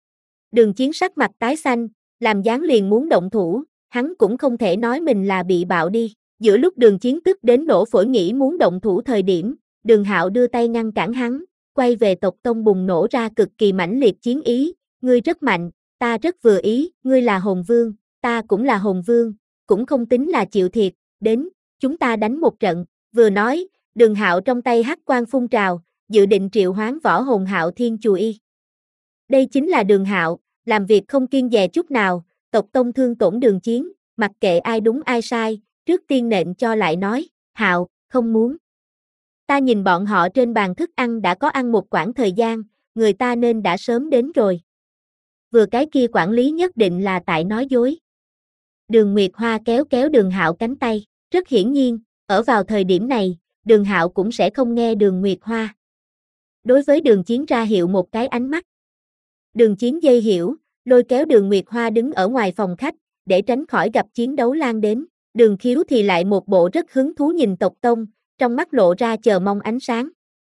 Đường Chiến sắc mặt tái xanh, làm dáng liền muốn động thủ, hắn cũng không thể nói mình là bị bạo đi. Giữa lúc Đường Chiến tức đến nổ phổi nghĩ muốn động thủ thời điểm, Đường Hạo đưa tay ngăn cản hắn, quay về Tộc Tông bùng nổ ra cực kỳ mãnh liệt chiến ý, ngươi rất mạnh, ta rất vừa ý, ngươi là hồn vương, ta cũng là hồn vương, cũng không tính là chịu thiệt, đến, chúng ta đánh một trận, vừa nói, Đường Hạo trong tay hắc quang phun trào, dự định triệu hoán võ hồn Hạo Thiên Chù Y. Đây chính là Đường Hạo, làm việc không kiêng dè chút nào, tộc tông thương tổn Đường Chiến, mặc kệ ai đúng ai sai, trước tiên nện cho lại nói, Hạo, không muốn. Ta nhìn bọn họ trên bàn thức ăn đã có ăn một quãng thời gian, người ta nên đã sớm đến rồi. Vừa cái kia quản lý nhất định là tại nói dối. Đường Nguyệt Hoa kéo kéo Đường Hạo cánh tay, rất hiển nhiên, ở vào thời điểm này, Đường Hạo cũng sẽ không nghe Đường Nguyệt Hoa. Đối với Đường Chiến ra hiệu một cái ánh mắt. Đường Chiến dây hiểu, lôi kéo Đường Nguyệt Hoa đứng ở ngoài phòng khách, để tránh khỏi gặp chiến đấu lan đến. Đường Khiếu thì lại một bộ rất hứng thú nhìn tộc tông, trong mắt lộ ra chờ mong ánh sáng.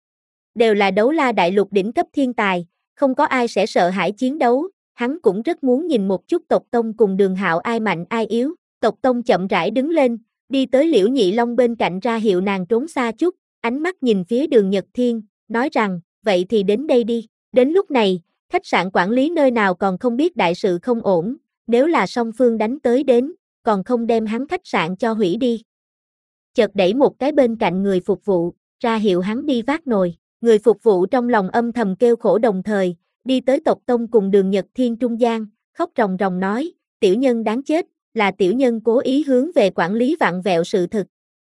Đều là đấu la đại lục đỉnh cấp thiên tài, không có ai sẽ sợ hãi chiến đấu, hắn cũng rất muốn nhìn một chút tộc tông cùng Đường Hạo ai mạnh ai yếu. Tộc tông chậm rãi đứng lên, đi tới Liễu Nhị Long bên cạnh ra hiệu nàng trốn xa chút, ánh mắt nhìn phía Đường Nhật Thiên, nói rằng, vậy thì đến đây đi. Đến lúc này, khách sạn quản lý nơi nào còn không biết đại sự không ổn, nếu là song phương đánh tới đến, còn không đem hắn khách sạn cho hủy đi. Chợt đẩy một cái bên cạnh người phục vụ, ra hiệu hắn đi vác nồi. Người phục vụ trong lòng âm thầm kêu khổ đồng thời, đi tới tộc tông cùng Đường Nhật Thiên trung gian, khóc ròng ròng nói, tiểu nhân đáng chết, là tiểu nhân cố ý hướng về quản lý vặn vẹo sự thực.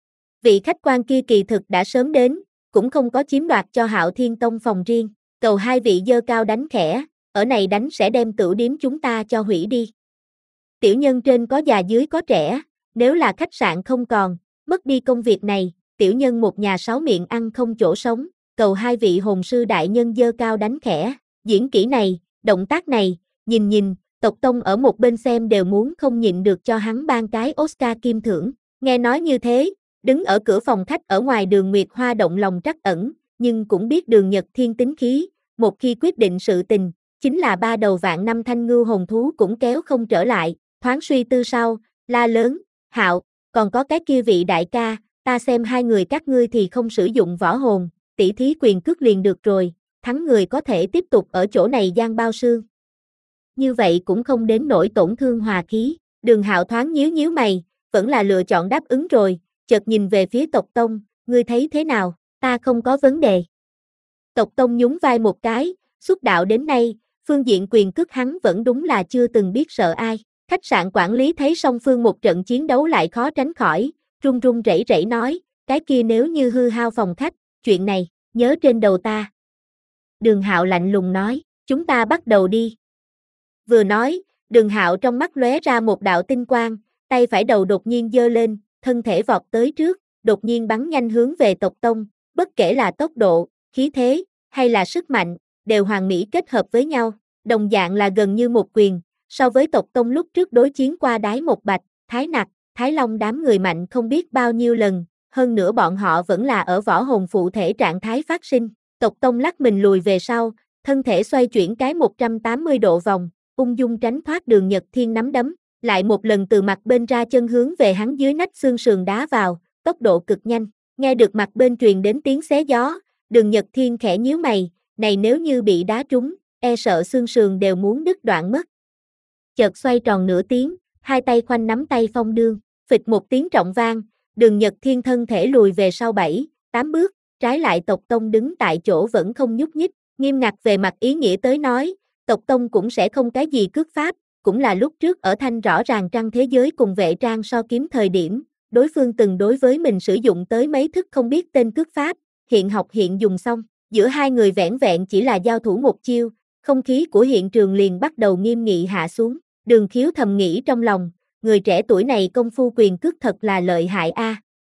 Vị khách quan kia kỳ thực đã sớm đến, cũng không có chiếm đoạt cho Hạo Thiên Tông phòng riêng, cầu hai vị dơ cao đánh khẽ, ở này đánh sẽ đem tửu điếm chúng ta cho hủy đi. Tiểu nhân trên có già dưới có trẻ, nếu là khách sạn không còn, mất đi công việc này, tiểu nhân một nhà sáu miệng ăn không chỗ sống, cầu hai vị hồn sư đại nhân dơ cao đánh khẽ, diễn kỹ này, động tác này, nhìn nhìn, tộc tông ở một bên xem đều muốn không nhịn được cho hắn ban cái Oscar kim thưởng. Nghe nói như thế, đứng ở cửa phòng khách ở ngoài Đường Nguyệt Hoa động lòng trắc ẩn, nhưng cũng biết Đường Nhật Thiên tính khí, một khi quyết định sự tình, chính là ba đầu vạn năm thanh ngưu hồn thú cũng kéo không trở lại, thoáng suy tư sau, la lớn, Hạo, còn có cái kia vị đại ca, ta xem hai người các ngươi thì không sử dụng võ hồn, tỷ thí quyền cước liền được rồi, thắng người có thể tiếp tục ở chỗ này giang bao xương. Như vậy cũng không đến nỗi tổn thương hòa khí, Đường Hạo thoáng nhíu nhíu mày, vẫn là lựa chọn đáp ứng rồi, chợt nhìn về phía tộc tông, ngươi thấy thế nào, ta không có vấn đề. Tộc tông nhún vai một cái, xuất đạo đến nay, phương diện quyền cước hắn vẫn đúng là chưa từng biết sợ ai. Khách sạn quản lý thấy song phương một trận chiến đấu lại khó tránh khỏi, run run rẩy rẩy nói, cái kia nếu như hư hao phòng khách, chuyện này, nhớ trên đầu ta. Đường Hạo lạnh lùng nói, chúng ta bắt đầu đi. Vừa nói, Đường Hạo trong mắt lóe ra một đạo tinh quang, tay phải đầu đột nhiên giơ lên, thân thể vọt tới trước, đột nhiên bắn nhanh hướng về tộc tông, bất kể là tốc độ, khí thế, hay là sức mạnh, đều hoàn mỹ kết hợp với nhau, đồng dạng là gần như một quyền, so với tộc tông lúc trước đối chiến qua Đái Một Bạch, Thái Nặc, Thái Long đám người mạnh không biết bao nhiêu lần, hơn nữa bọn họ vẫn là ở võ hồn phụ thể trạng thái phát sinh, tộc tông lắc mình lùi về sau, thân thể xoay chuyển cái một trăm tám mươi độ vòng, ung dung tránh thoát Đường Nhật Thiên nắm đấm, lại một lần từ mặt bên ra chân hướng về hắn dưới nách xương sườn đá vào, tốc độ cực nhanh, nghe được mặt bên truyền đến tiếng xé gió, Đường Nhật Thiên khẽ nhíu mày, này nếu như bị đá trúng, e sợ xương sườn đều muốn đứt đoạn mất. Chợt xoay tròn nửa tiếng, hai tay khoanh nắm tay phong đương, phịch một tiếng trọng vang, Đường Nhật Thiên thân thể lùi về sau bảy, tám bước, trái lại tộc tông đứng tại chỗ vẫn không nhúc nhích, nghiêm ngặt về mặt ý nghĩa tới nói, tộc tông cũng sẽ không cái gì cước pháp, cũng là lúc trước ở thanh rõ ràng trăng thế giới cùng vệ trang so kiếm thời điểm, đối phương từng đối với mình sử dụng tới mấy thức không biết tên cước pháp, hiện học hiện dùng xong, giữa hai người vẻn vẹn chỉ là giao thủ một chiêu, không khí của hiện trường liền bắt đầu nghiêm nghị hạ xuống, Đường Khiếu thầm nghĩ trong lòng, người trẻ tuổi này công phu quyền cước thật là lợi hại a.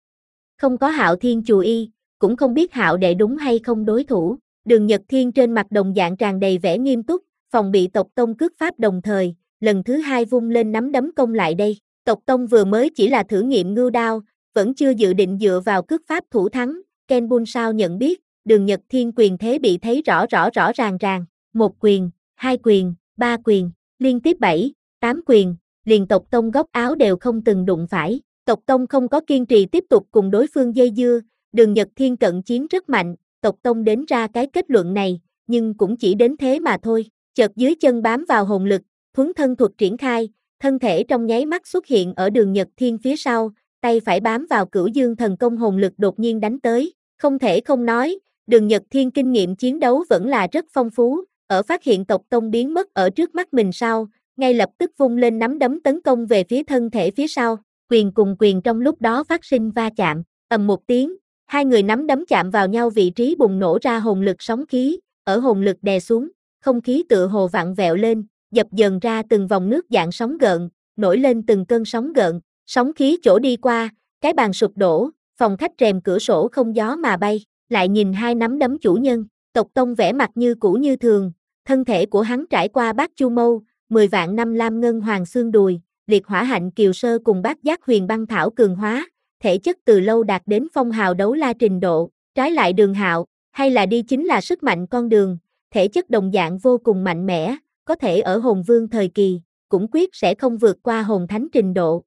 Không có Hạo Thiên Chù Y, cũng không biết Hạo đệ đúng hay không đối thủ, Đường Nhật Thiên trên mặt đồng dạng tràn đầy vẻ nghiêm túc, phòng bị tộc tông cước pháp đồng thời, lần thứ hai vung lên nắm đấm công lại đây, tộc tông vừa mới chỉ là thử nghiệm ngưu đao, vẫn chưa dự định dựa vào cước pháp thủ thắng, Ken Bun sao nhận biết, Đường Nhật Thiên quyền thế bị thấy rõ rõ rõ ràng ràng, một quyền, hai quyền, ba quyền, liên tiếp bảy, tám quyền, liền tộc tông góc áo đều không từng đụng phải, tộc tông không có kiên trì tiếp tục cùng đối phương dây dưa, Đường Nhật Thiên cận chiến rất mạnh, tộc tông đến ra cái kết luận này, nhưng cũng chỉ đến thế mà thôi, chợt dưới chân bám vào hồn lực, Thuấn thân thuật triển khai, thân thể trong nháy mắt xuất hiện ở Đường Nhật Thiên phía sau, tay phải bám vào Cửu Dương thần công hồn lực đột nhiên đánh tới, không thể không nói, Đường Nhật Thiên kinh nghiệm chiến đấu vẫn là rất phong phú, ở phát hiện tộc tông biến mất ở trước mắt mình sau, ngay lập tức vung lên nắm đấm tấn công về phía thân thể phía sau, quyền cùng quyền trong lúc đó phát sinh va chạm, ầm một tiếng, hai người nắm đấm chạm vào nhau vị trí bùng nổ ra hồn lực sóng khí, ở hồn lực đè xuống, không khí tựa hồ vặn vẹo lên, dập dần ra từng vòng nước dạng sóng gợn, nổi lên từng cơn sóng gợn, sóng khí chỗ đi qua, cái bàn sụp đổ, phòng khách rèm cửa sổ không gió mà bay, lại nhìn hai nắm đấm chủ nhân, Tộc Tông vẻ mặt như cũ như thường, thân thể của hắn trải qua bát chu mâu, mười vạn năm lam ngân hoàng xương đùi, liệt hỏa hạnh kiều sơ cùng bát giác huyền băng thảo cường hóa, thể chất từ lâu đạt đến phong hào đấu la trình độ, trái lại Đường Hạo, hay là đi chính là sức mạnh con đường, thể chất đồng dạng vô cùng mạnh mẽ, có thể ở hồn vương thời kỳ, cũng quyết sẽ không vượt qua hồn thánh trình độ.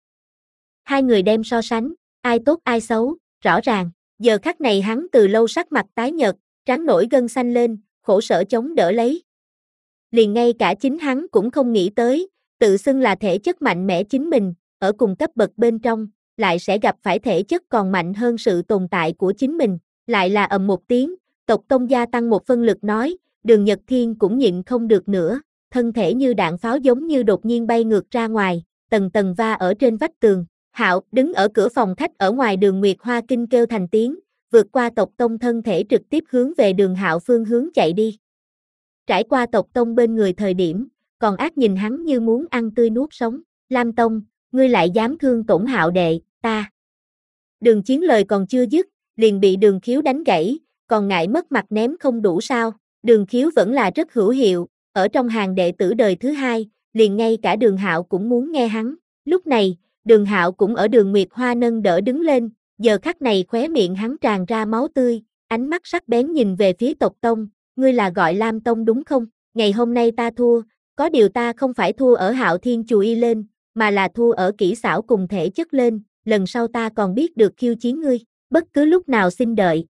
Hai người đem so sánh, ai tốt ai xấu, rõ ràng, giờ khắc này hắn từ lâu sắc mặt tái nhợt, trán nổi gân xanh lên, khổ sở chống đỡ lấy. Liền ngay cả chính hắn cũng không nghĩ tới, tự xưng là thể chất mạnh mẽ chính mình, ở cùng cấp bậc bên trong, lại sẽ gặp phải thể chất còn mạnh hơn sự tồn tại của chính mình, lại là ầm một tiếng, Tộc Tông gia tăng một phân lực nói, Đường Nhật Thiên cũng nhịn không được nữa, thân thể như đạn pháo giống như đột nhiên bay ngược ra ngoài, tầng tầng va ở trên vách tường. Hạo đứng ở cửa phòng khách ở ngoài Đường Nguyệt Hoa kinh kêu thành tiếng, vượt qua Tộc Tông thân thể trực tiếp hướng về Đường Hạo phương hướng chạy đi. Trải qua Tộc Tông bên người thời điểm, còn ác nhìn hắn như muốn ăn tươi nuốt sống, Lam Tông, ngươi lại dám thương tổn Hạo đệ, ta. Đường Chiến lời còn chưa dứt, liền bị Đường Khiếu đánh gãy, còn ngại mất mặt ném không đủ sao, Đường Khiếu vẫn là rất hữu hiệu, ở trong hàng đệ tử đời thứ hai, liền ngay cả Đường Hạo cũng muốn nghe hắn, lúc này, Đường Hạo cũng ở Đường Nguyệt Hoa nâng đỡ đứng lên, giờ khắc này khóe miệng hắn tràn ra máu tươi, ánh mắt sắc bén nhìn về phía Tộc Tông, ngươi là gọi Lam Tông đúng không? Ngày hôm nay ta thua, có điều ta không phải thua ở Hạo Thiên chù y lên, mà là thua ở kỹ xảo cùng thể chất lên, lần sau ta còn biết được khiêu chiến ngươi, bất cứ lúc nào xin đợi.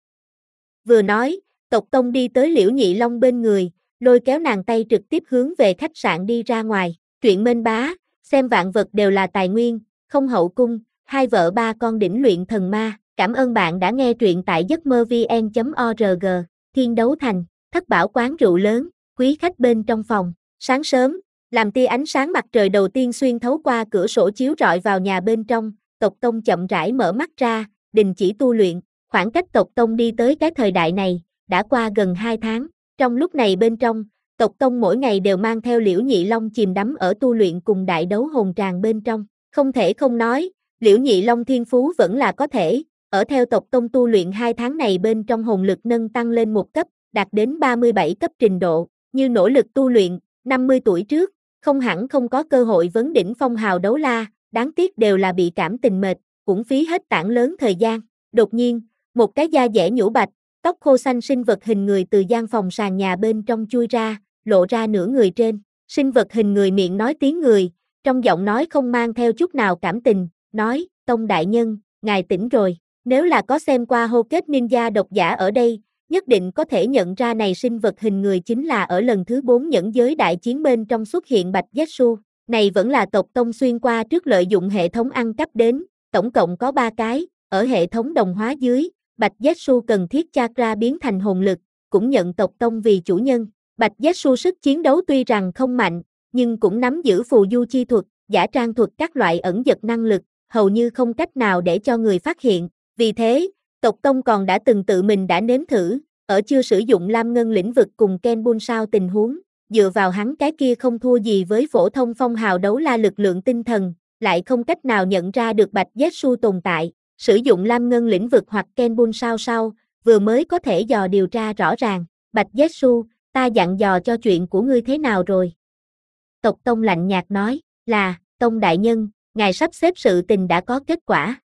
Vừa nói, Tộc Tông đi tới Liễu Nhị Long bên người, lôi kéo nàng tay trực tiếp hướng về khách sạn đi ra ngoài, truyện Mên Bá, xem vạn vật đều là tài nguyên, không hậu cung, hai vợ ba con đỉnh luyện thần ma, cảm ơn bạn đã nghe truyện tại giấc mơ vn chấm org, Thiên Đấu Thành, Thất Bảo quán rượu lớn, quý khách bên trong phòng, sáng sớm, làm tia ánh sáng mặt trời đầu tiên xuyên thấu qua cửa sổ chiếu rọi vào nhà bên trong, Tộc Tông chậm rãi mở mắt ra, đình chỉ tu luyện, khoảng cách Tộc Tông đi tới cái thời đại này, đã qua gần hai tháng, trong lúc này bên trong, Tộc Tông mỗi ngày đều mang theo Liễu Nhị Long chìm đắm ở tu luyện cùng đại đấu hồn tràng bên trong, không thể không nói, Liễu Nhị Long thiên phú vẫn là có thể, ở theo Tộc Tông tu luyện hai tháng này bên trong hồn lực nâng tăng lên một cấp, đạt đến ba mươi bảy cấp trình độ, như nỗ lực tu luyện, năm mươi tuổi trước, không hẳn không có cơ hội vấn đỉnh phong hào đấu la, đáng tiếc đều là bị cảm tình mệt, cũng phí hết tảng lớn thời gian. Đột nhiên, một cái da dẻ nhũ bạch, tóc khô xanh sinh vật hình người từ gian phòng sàn nhà bên trong chui ra, lộ ra nửa người trên, sinh vật hình người miệng nói tiếng người, trong giọng nói không mang theo chút nào cảm tình, nói, Tông đại nhân, ngài tỉnh rồi, nếu là có xem qua hô kết ninja độc giả ở đây, nhất định có thể nhận ra này sinh vật hình người chính là ở lần thứ bốn nhẫn giới đại chiến bên trong xuất hiện Bạch Zetsu, này vẫn là Tộc Tông xuyên qua trước lợi dụng hệ thống ăn cắp đến, tổng cộng có ba cái, ở hệ thống đồng hóa dưới, Bạch Zetsu cần thiết chakra biến thành hồn lực, cũng nhận Tộc Tông vì chủ nhân. Bạch Zetsu sức chiến đấu tuy rằng không mạnh, nhưng cũng nắm giữ phù du chi thuật, giả trang thuật các loại ẩn dật năng lực, hầu như không cách nào để cho người phát hiện. Vì thế, Tộc Tông còn đã từng tự mình đã nếm thử, ở chưa sử dụng Lam Ngân lĩnh vực cùng Ken Bun sao tình huống, dựa vào hắn cái kia không thua gì với phổ thông phong hào đấu la lực lượng tinh thần, lại không cách nào nhận ra được Bạch Zetsu tồn tại. Sử dụng Lam Ngân lĩnh vực hoặc Ken Bun sao sau, vừa mới có thể dò điều tra rõ ràng. Bạch Zetsu, ta dặn dò cho chuyện của ngươi thế nào rồi? Tộc Tông lạnh nhạt nói, là, Tông đại nhân, ngài sắp xếp sự tình đã có kết quả.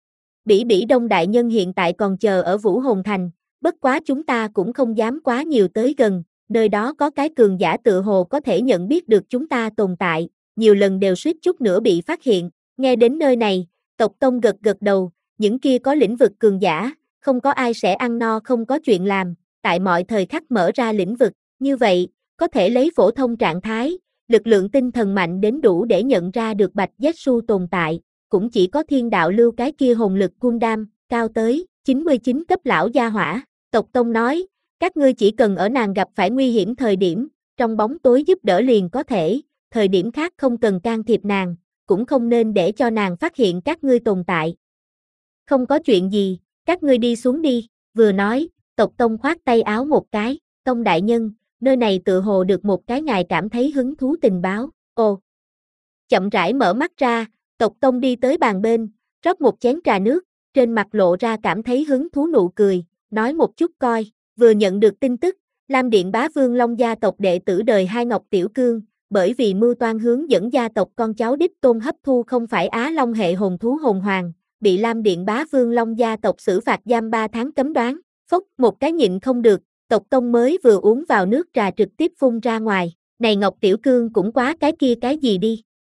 Bỉ Bỉ Đông đại nhân hiện tại còn chờ ở Vũ Hồn Thành, bất quá chúng ta cũng không dám quá nhiều tới gần, nơi đó có cái cường giả tựa hồ có thể nhận biết được chúng ta tồn tại, nhiều lần đều suýt chút nữa bị phát hiện. Nghe đến nơi này, Tộc Tông gật gật đầu, những kia có lĩnh vực cường giả, không có ai sẽ ăn no không có chuyện làm, tại mọi thời khắc mở ra lĩnh vực, như vậy, có thể lấy phổ thông trạng thái, lực lượng tinh thần mạnh đến đủ để nhận ra được Bạch Zetsu tồn tại, cũng chỉ có thiên đạo lưu cái kia hồn lực Gundam, cao tới chín mươi chín cấp lão gia hỏa. Tộc Tông nói, các ngươi chỉ cần ở nàng gặp phải nguy hiểm thời điểm, trong bóng tối giúp đỡ liền có thể, thời điểm khác không cần can thiệp nàng, cũng không nên để cho nàng phát hiện các ngươi tồn tại. Không có chuyện gì, các ngươi đi xuống đi, vừa nói, tộc Tông khoát tay áo một cái, Tông đại nhân, nơi này tự hồ được một cái ngài cảm thấy hứng thú tình báo, ồ. Chậm rãi mở mắt ra, tộc Tông đi tới bàn bên, rót một chén trà nước, trên mặt lộ ra cảm thấy hứng thú nụ cười, nói một chút coi, vừa nhận được tin tức, Lam Điện Bá Vương Long gia tộc đệ tử đời hai Ngọc Tiểu Cương, bởi vì mưu toan hướng dẫn gia tộc con cháu đích tôn hấp thu không phải Á Long hệ hồn thú hồn hoàng, bị Lam Điện Bá Vương Long gia tộc xử phạt giam ba tháng cấm đoán, phốc một cái nhịn không được, tộc Tông mới vừa uống vào nước trà trực tiếp phun ra ngoài, này Ngọc Tiểu Cương cũng quá cái kia cái gì đi.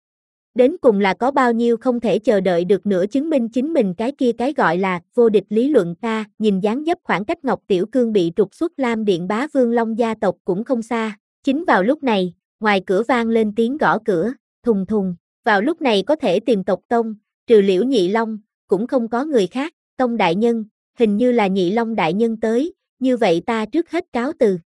Đến cùng là có bao nhiêu không thể chờ đợi được nữa chứng minh chính mình cái kia cái gọi là vô địch lý luận ta, nhìn dáng dấp khoảng cách Ngọc Tiểu Cương bị trục xuất Lam Điện Bá Vương Long gia tộc cũng không xa, chính vào lúc này, ngoài cửa vang lên tiếng gõ cửa, thùng thùng, vào lúc này có thể tìm tộc Tông, trừ Liễu Nhị Long, cũng không có người khác, Tông đại nhân, hình như là Nhị Long đại nhân tới, như vậy ta trước hết cáo từ.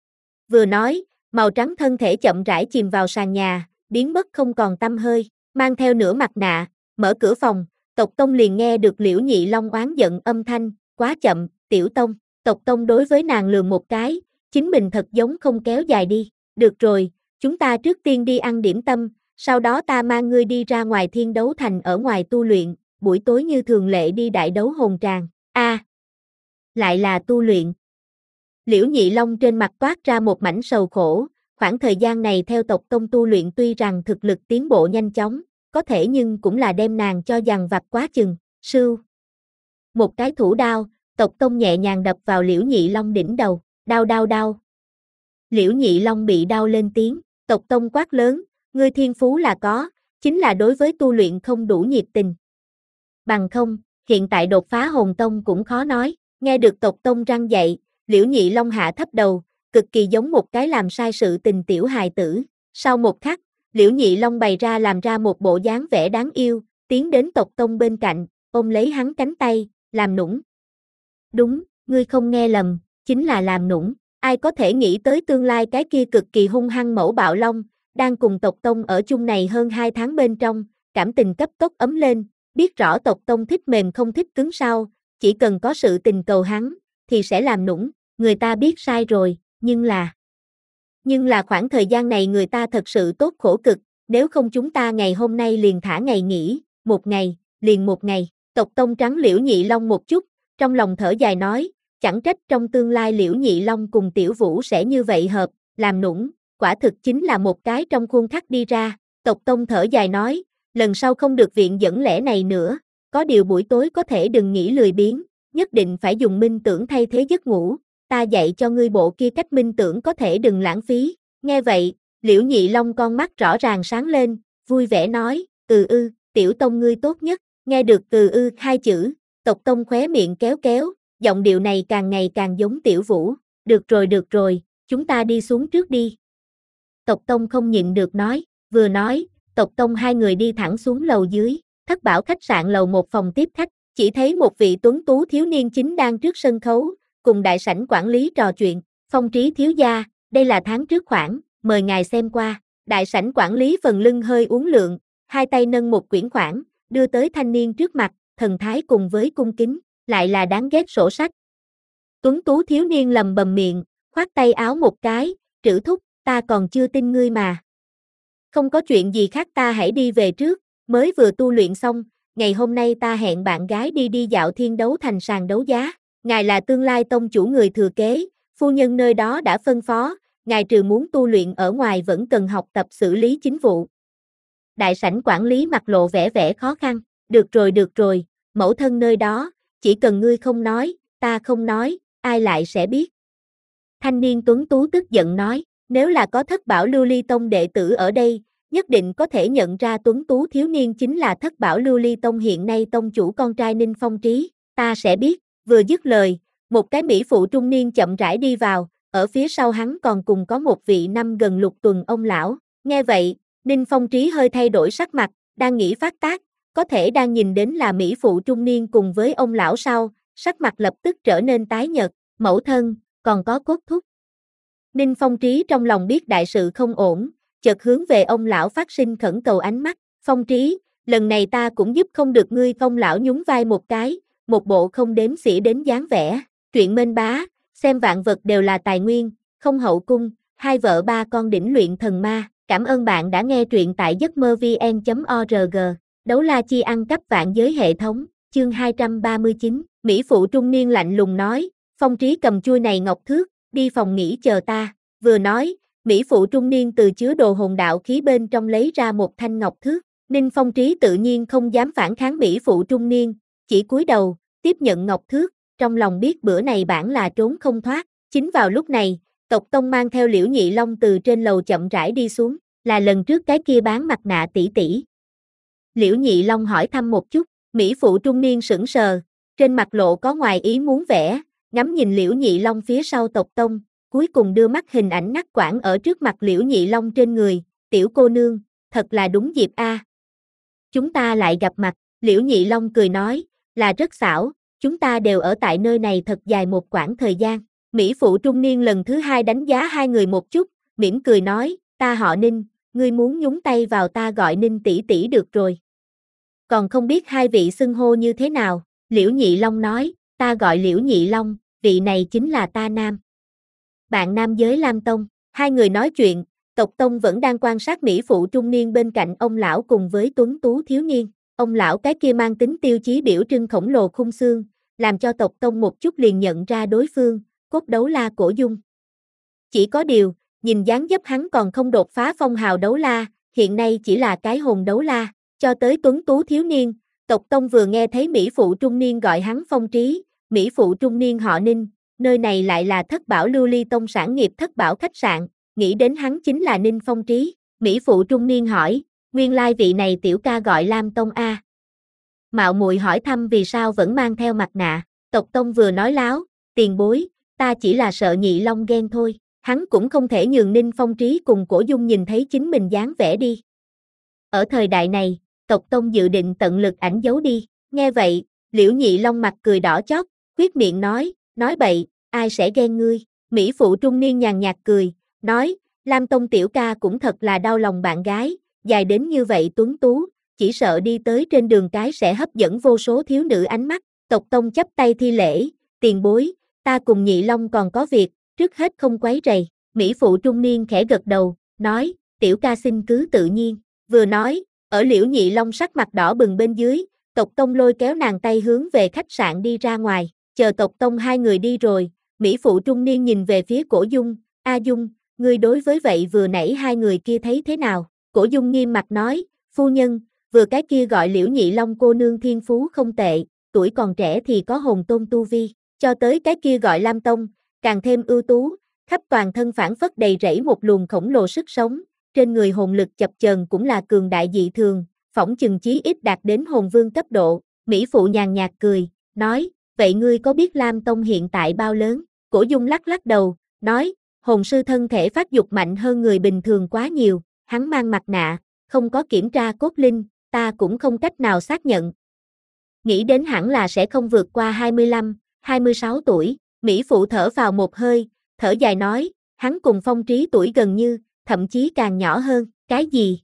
Vừa nói, màu trắng thân thể chậm rãi chìm vào sàn nhà, biến mất không còn tăm hơi. Mang theo nửa mặt nạ, mở cửa phòng, tộc Tông liền nghe được Liễu Nhị Long oán giận âm thanh, quá chậm, tiểu Tông, tộc Tông đối với nàng lườm một cái, chính mình thật giống không kéo dài đi, được rồi, chúng ta trước tiên đi ăn điểm tâm, sau đó ta mang ngươi đi ra ngoài thiên đấu thành ở ngoài tu luyện, buổi tối như thường lệ đi đại đấu hồn tràng, a à, lại là tu luyện. Liễu Nhị Long trên mặt toát ra một mảnh sầu khổ. Khoảng thời gian này theo tộc Tông tu luyện tuy rằng thực lực tiến bộ nhanh chóng, có thể nhưng cũng là đem nàng cho dằn vặt quá chừng, sưu. Một cái thủ đao, tộc Tông nhẹ nhàng đập vào Liễu Nhị Long đỉnh đầu, đau đau đau. Liễu Nhị Long bị đau lên tiếng, tộc Tông quát lớn, ngươi thiên phú là có, chính là đối với tu luyện không đủ nhiệt tình. Bằng không, hiện tại đột phá hồn tông cũng khó nói, nghe được tộc Tông răng dậy, Liễu Nhị Long hạ thấp đầu, cực kỳ giống một cái làm sai sự tình tiểu hài tử. Sau một khắc, Liễu Nhị Long bày ra làm ra một bộ dáng vẻ đáng yêu, tiến đến tộc Tông bên cạnh, ôm lấy hắn cánh tay, làm nũng. Đúng, ngươi không nghe lầm, chính là làm nũng. Ai có thể nghĩ tới tương lai cái kia cực kỳ hung hăng mẫu bạo long, đang cùng tộc Tông ở chung này hơn hai tháng bên trong, cảm tình cấp tốc ấm lên, biết rõ tộc Tông thích mềm không thích cứng sau, chỉ cần có sự tình cầu hắn, thì sẽ làm nũng, người ta biết sai rồi. Nhưng là, nhưng là khoảng thời gian này người ta thật sự tốt khổ cực, nếu không chúng ta ngày hôm nay liền thả ngày nghỉ, một ngày, liền một ngày, tộc Tông trắng Liễu Nhị Long một chút, trong lòng thở dài nói, chẳng trách trong tương lai Liễu Nhị Long cùng Tiểu Vũ sẽ như vậy hợp, làm nũng, quả thực chính là một cái trong khuôn khắc đi ra, tộc Tông thở dài nói, lần sau không được viện dẫn lẽ này nữa, có điều buổi tối có thể đừng nghĩ lười biếng, nhất định phải dùng minh tưởng thay thế giấc ngủ. Ta dạy cho ngươi bộ kia cách minh tưởng có thể đừng lãng phí, nghe vậy, Liễu Nhị Long con mắt rõ ràng sáng lên, vui vẻ nói, ừ ư, tiểu Tông ngươi tốt nhất, nghe được ừ ư hai chữ, tộc Tông khóe miệng kéo kéo, giọng điệu này càng ngày càng giống Tiểu Vũ, được rồi được rồi, chúng ta đi xuống trước đi. Tộc Tông không nhịn được nói, vừa nói, tộc Tông hai người đi thẳng xuống lầu dưới, Thất Bảo khách sạn lầu một phòng tiếp khách, chỉ thấy một vị tuấn tú thiếu niên chính đang trước sân khấu, cùng đại sảnh quản lý trò chuyện, Phong Trí thiếu gia, đây là tháng trước khoản, mời ngài xem qua, đại sảnh quản lý phần lưng hơi uốn lượn, hai tay nâng một quyển khoản, đưa tới thanh niên trước mặt, thần thái cùng với cung kính, lại là đáng ghét sổ sách. Tuấn tú thiếu niên lầm bầm miệng, khoát tay áo một cái, Trữ thúc, ta còn chưa tin ngươi mà. Không có chuyện gì khác ta hãy đi về trước, mới vừa tu luyện xong, ngày hôm nay ta hẹn bạn gái đi đi dạo thiên đấu thành sàn đấu giá. Ngài là tương lai tông chủ người thừa kế, phu nhân nơi đó đã phân phó, ngài trừ muốn tu luyện ở ngoài vẫn cần học tập xử lý chính vụ. Đại sảnh quản lý mặt lộ vẻ vẻ khó khăn, được rồi được rồi, mẫu thân nơi đó, chỉ cần ngươi không nói, ta không nói, ai lại sẽ biết. Thanh niên tuấn tú tức giận nói, nếu là có Thất Bảo Lưu Ly Tông đệ tử ở đây, nhất định có thể nhận ra tuấn tú thiếu niên chính là Thất Bảo Lưu Ly Tông hiện nay tông chủ con trai Ninh Phong Trí, ta sẽ biết. Vừa dứt lời, một cái mỹ phụ trung niên chậm rãi đi vào, ở phía sau hắn còn cùng có một vị năm gần lục tuần ông lão, Nghe vậy, Ninh Phong Trí hơi thay đổi sắc mặt, đang nghĩ phát tác, có thể đang nhìn đến là mỹ phụ trung niên cùng với ông lão sau, sắc mặt lập tức trở nên tái nhợt, mẫu thân, còn có cốt thúc. Ninh Phong Trí trong lòng biết đại sự không ổn, chợt hướng về ông lão phát sinh khẩn cầu ánh mắt, Phong Trí, lần này ta cũng giúp không được ngươi. Ông lão nhún vai một cái, một bộ không đếm xỉa đến dáng vẻ, truyện Mên Bá, xem vạn vật đều là tài nguyên, không hậu cung, hai vợ ba con đỉnh luyện thần ma, cảm ơn bạn đã nghe truyện tại giấc mơ vn chấm org, đấu la chi ăn cắp vạn giới hệ thống, chương hai trăm ba mươi chín, mỹ phụ trung niên lạnh lùng nói, Phong Trí cầm chuôi này ngọc thước, đi phòng nghỉ chờ ta, vừa nói, mỹ phụ trung niên từ chứa đồ hồn đạo khí bên trong lấy ra một thanh ngọc thước, Ninh Phong Trí tự nhiên không dám phản kháng mỹ phụ trung niên, chỉ cúi đầu, tiếp nhận ngọc thước, trong lòng biết bữa này bản là trốn không thoát, chính vào lúc này, Tộc Tông mang theo Liễu Nhị Long từ trên lầu chậm rãi đi xuống, là lần trước cái kia bán mặt nạ tỷ tỷ. Liễu Nhị Long hỏi thăm một chút, mỹ phụ trung niên sững sờ, trên mặt lộ có ngoài ý muốn vẽ, ngắm nhìn Liễu Nhị Long phía sau Tộc Tông, cuối cùng đưa mắt hình ảnh ngắt quãng ở trước mặt Liễu Nhị Long trên người, tiểu cô nương, thật là đúng dịp a. Chúng ta lại gặp mặt, Liễu Nhị Long cười nói, là rất xảo, chúng ta đều ở tại nơi này thật dài một quãng thời gian. Mỹ phụ trung niên lần thứ hai đánh giá hai người một chút, mỉm cười nói, ta họ Ninh, ngươi muốn nhúng tay vào ta gọi Ninh tỷ tỷ được rồi. Còn không biết hai vị xưng hô như thế nào, Liễu Nhị Long nói, ta gọi Liễu Nhị Long, vị này chính là ta nam. Bạn nam giới Lam Tông, hai người nói chuyện, Tộc Tông vẫn đang quan sát mỹ phụ trung niên bên cạnh ông lão cùng với tuấn tú thiếu niên, ông lão cái kia mang tính tiêu chí biểu trưng khổng lồ khung xương, làm cho Tộc Tông một chút liền nhận ra đối phương, cốt đấu la Cổ Dung. Chỉ có điều, nhìn dáng dấp hắn còn không đột phá phong hào đấu la, hiện nay chỉ là cái hồn đấu la, cho tới tuấn tú thiếu niên, Tộc Tông vừa nghe thấy mỹ phụ trung niên gọi hắn Phong Trí, mỹ phụ trung niên họ Ninh, nơi này lại là Thất Bảo Lưu Ly Tông sản nghiệp Thất Bảo khách sạn, nghĩ đến hắn chính là Ninh Phong Trí, mỹ phụ trung niên hỏi, nguyên lai vị này tiểu ca gọi Lam Tông a. Mạo muội hỏi thăm vì sao vẫn mang theo mặt nạ, Tộc Tông vừa nói láo, tiền bối, ta chỉ là sợ Nhị Long ghen thôi, hắn cũng không thể nhường Ninh Phong Trí cùng Cổ Dung nhìn thấy chính mình dáng vẻ đi. Ở thời đại này, Tộc Tông dự định tận lực ảnh giấu đi, nghe vậy, Liễu Nhị Long mặt cười đỏ chót, quyết miệng nói, nói bậy, ai sẽ ghen ngươi, mỹ phụ trung niên nhàn nhạt cười, nói, Lam Tông tiểu ca cũng thật là đau lòng bạn gái, dài đến như vậy tuấn tú, chỉ sợ đi tới trên đường cái sẽ hấp dẫn vô số thiếu nữ ánh mắt, Tộc Tông chắp tay thi lễ, tiền bối, ta cùng Nhị Long còn có việc, trước hết không quấy rầy, mỹ phụ trung niên khẽ gật đầu, nói, tiểu ca xin cứ tự nhiên, vừa nói, ở Liễu Nhị Long sắc mặt đỏ bừng bên dưới, Tộc Tông lôi kéo nàng tay hướng về khách sạn đi ra ngoài, chờ Tộc Tông hai người đi rồi, mỹ phụ trung niên nhìn về phía Cổ Dung, A Dung, ngươi đối với vậy vừa nãy hai người kia thấy thế nào, Cổ Dung nghiêm mặt nói, phu nhân, vừa cái kia gọi Liễu Nhị Long cô nương thiên phú không tệ, tuổi còn trẻ thì có hồn tôn tu vi, cho tới cái kia gọi Lam Tông, càng thêm ưu tú, khắp toàn thân phản phất đầy rẫy một luồng khổng lồ sức sống, trên người hồn lực chập chờn cũng là cường đại dị thường, phỏng chừng chí ít đạt đến hồn vương cấp độ, mỹ phụ nhàn nhạt cười, nói, vậy ngươi có biết Lam Tông hiện tại bao lớn, Cổ Dung lắc lắc đầu, nói, hồn sư thân thể phát dục mạnh hơn người bình thường quá nhiều, hắn mang mặt nạ, không có kiểm tra cốt linh, ta cũng không cách nào xác nhận. Nghĩ đến hẳn là sẽ không vượt qua hai mươi lăm, hai mươi sáu tuổi, mỹ phụ thở vào một hơi, thở dài nói, hắn cùng Phong Trí tuổi gần như, thậm chí càng nhỏ hơn, cái gì?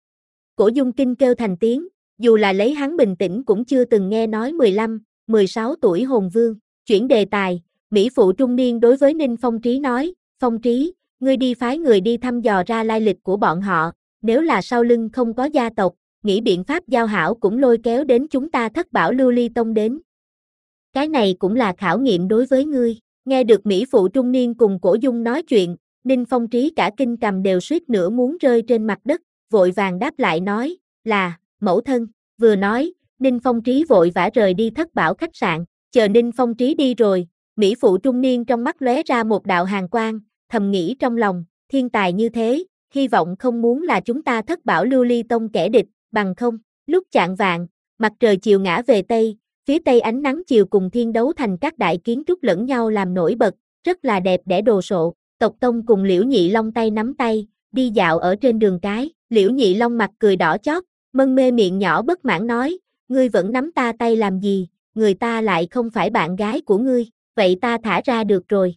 Cổ Dung kinh kêu thành tiếng, dù là lấy hắn bình tĩnh cũng chưa từng nghe nói mười lăm, mười sáu tuổi hồn vương, chuyển đề tài, mỹ phụ trung niên đối với Ninh Phong Trí nói, Phong Trí, ngươi đi phái người đi thăm dò ra lai lịch của bọn họ, nếu là sau lưng không có gia tộc, nghĩ biện pháp giao hảo cũng lôi kéo đến chúng ta Thất Bảo Lưu Ly Tông đến. Cái này cũng là khảo nghiệm đối với ngươi, nghe được mỹ phụ trung niên cùng Cổ Dung nói chuyện, Ninh Phong Trí cả kinh cầm đều suýt nữa muốn rơi trên mặt đất, vội vàng đáp lại nói, là, mẫu thân, vừa nói, Ninh Phong Trí vội vã rời đi Thất Bảo khách sạn, chờ Ninh Phong Trí đi rồi, mỹ phụ trung niên trong mắt lóe ra một đạo hàn quang, thầm nghĩ trong lòng, thiên tài như thế, hy vọng không muốn là chúng ta Thất Bảo Lưu Ly Tông kẻ địch, bằng không, lúc chạng vạng, mặt trời chiều ngã về Tây, phía Tây ánh nắng chiều cùng thiên đấu thành các đại kiến trúc lẫn nhau làm nổi bật, rất là đẹp đẽ đồ sộ, Tộc Tông cùng Liễu Nhị Long tay nắm tay, đi dạo ở trên đường cái, Liễu Nhị Long mặt cười đỏ chót, mân mê miệng nhỏ bất mãn nói, ngươi vẫn nắm ta tay làm gì, người ta lại không phải bạn gái của ngươi, vậy ta thả ra được rồi.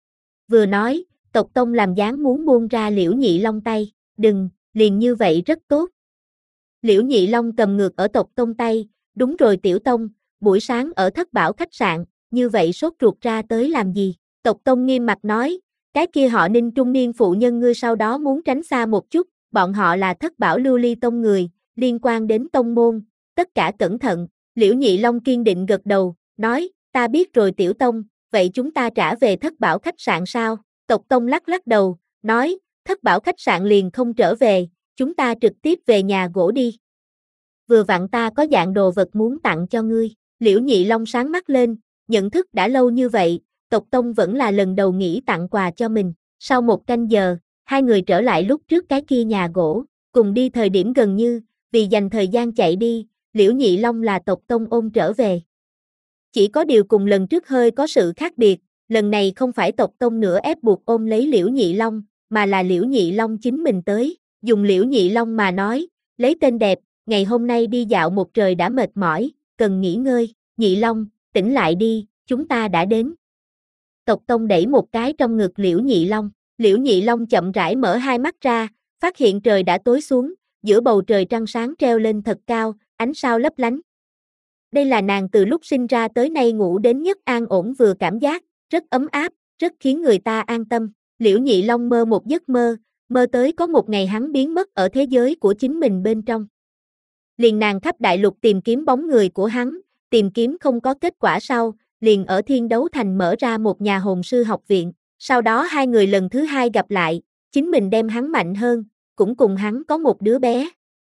Vừa nói, Tộc Tông làm dáng muốn buông ra Liễu Nhị Long tay, đừng, liền như vậy rất tốt. Liễu Nhị Long cầm ngược ở Tộc Tông tay, đúng rồi Tiểu Tông, buổi sáng ở Thất Bảo khách sạn, như vậy sốt ruột ra tới làm gì? Tộc Tông nghiêm mặt nói, cái kia họ Ninh trung niên phụ nhân ngươi sau đó muốn tránh xa một chút, bọn họ là Thất Bảo Lưu Ly Tông người, liên quan đến tông môn, tất cả cẩn thận. Liễu Nhị Long kiên định gật đầu, nói, ta biết rồi Tiểu Tông, vậy chúng ta trả về Thất Bảo khách sạn sao? Tộc Tông lắc lắc đầu, nói, Thất Bảo khách sạn liền không trở về, chúng ta trực tiếp về nhà gỗ đi. Vừa vặn ta có dạng đồ vật muốn tặng cho ngươi. Liễu Nhị Long sáng mắt lên, nhận thức đã lâu như vậy, Tộc Tông vẫn là lần đầu nghĩ tặng quà cho mình. Sau một canh giờ, hai người trở lại lúc trước cái kia nhà gỗ, cùng đi thời điểm gần như, vì dành thời gian chạy đi, Liễu Nhị Long là Tộc Tông ôm trở về. Chỉ có điều cùng lần trước hơi có sự khác biệt, lần này không phải Tộc Tông nữa ép buộc ôm lấy Liễu Nhị Long, mà là Liễu Nhị Long chính mình tới, dùng Liễu Nhị Long mà nói, lấy tên đẹp, ngày hôm nay đi dạo một trời đã mệt mỏi, cần nghỉ ngơi, Nhị Long, tỉnh lại đi, chúng ta đã đến. Tộc Tông đẩy một cái trong ngực Liễu Nhị Long, Liễu Nhị Long chậm rãi mở hai mắt ra, phát hiện trời đã tối xuống, giữa bầu trời trăng sáng treo lên thật cao, ánh sao lấp lánh. Đây là nàng từ lúc sinh ra tới nay ngủ đến nhất an ổn vừa cảm giác, rất ấm áp, rất khiến người ta an tâm. Liễu Nhị Long mơ một giấc mơ, mơ tới có một ngày hắn biến mất ở thế giới của chính mình bên trong. Liền nàng khắp đại lục tìm kiếm bóng người của hắn, tìm kiếm không có kết quả sau, liền ở Thiên Đấu Thành mở ra một nhà hồn sư học viện, sau đó hai người lần thứ hai gặp lại, chính mình đem hắn mạnh hơn, cũng cùng hắn có một đứa bé.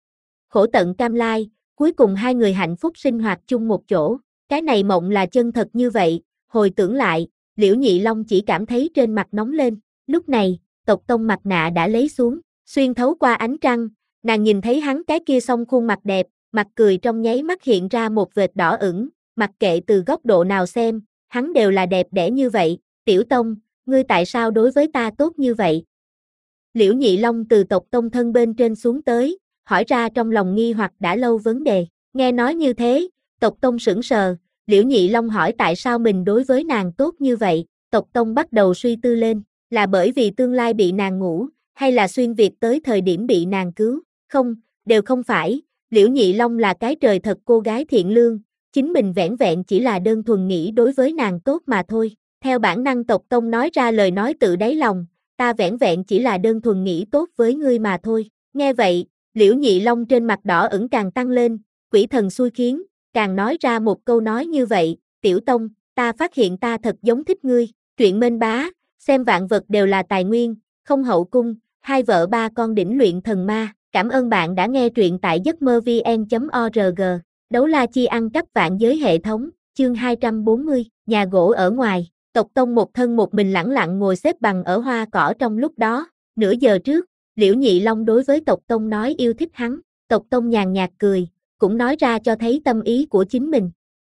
Khổ tận cam lai, cuối cùng hai người hạnh phúc sinh hoạt chung một chỗ, cái này mộng là chân thật như vậy, hồi tưởng lại, Liễu Nhị Long chỉ cảm thấy trên mặt nóng lên, lúc này, Tộc Tông mặt nạ đã lấy xuống, xuyên thấu qua ánh trăng, nàng nhìn thấy hắn cái kia song khuôn mặt đẹp, mặt cười trong nháy mắt hiện ra một vệt đỏ ửng, mặc kệ từ góc độ nào xem, hắn đều là đẹp đẽ như vậy, Tiểu Tông, ngươi tại sao đối với ta tốt như vậy? Liễu Nhị Long từ Tộc Tông thân bên trên xuống tới, hỏi ra trong lòng nghi hoặc đã lâu vấn đề, nghe nói như thế, Tộc Tông sững sờ, Liễu Nhị Long hỏi tại sao mình đối với nàng tốt như vậy, Tộc Tông bắt đầu suy tư lên, là bởi vì tương lai bị nàng ngủ, hay là xuyên việt tới thời điểm bị nàng cứu, không, đều không phải, Liễu Nhị Long là cái trời thật cô gái thiện lương, chính mình vẻn vẹn chỉ là đơn thuần nghĩ đối với nàng tốt mà thôi, theo bản năng Tộc Tông nói ra lời nói tự đáy lòng, ta vẻn vẹn chỉ là đơn thuần nghĩ tốt với ngươi mà thôi, nghe vậy, Liễu Nhị Long trên mặt đỏ ửng càng tăng lên, quỷ thần xui khiến, càng nói ra một câu nói như vậy, Tiểu Tông, ta phát hiện ta thật giống thích ngươi, truyện Mên Bá, xem vạn vật đều là tài nguyên, không hậu cung, hai vợ ba con đỉnh luyện thần ma, cảm ơn bạn đã nghe truyện tại giấc mơ vn chấm org, đấu la chi ăn cắp vạn giới hệ thống, chương hai trăm bốn mươi, nhà gỗ ở ngoài, Tộc Tông một thân một mình lẳng lặng ngồi xếp bằng ở hoa cỏ trong lúc đó, nửa giờ trước, Liễu Nhị Long đối với Tộc Tông nói yêu thích hắn, Tộc Tông nhàn nhạt cười, cũng nói ra cho thấy tâm ý của chính mình.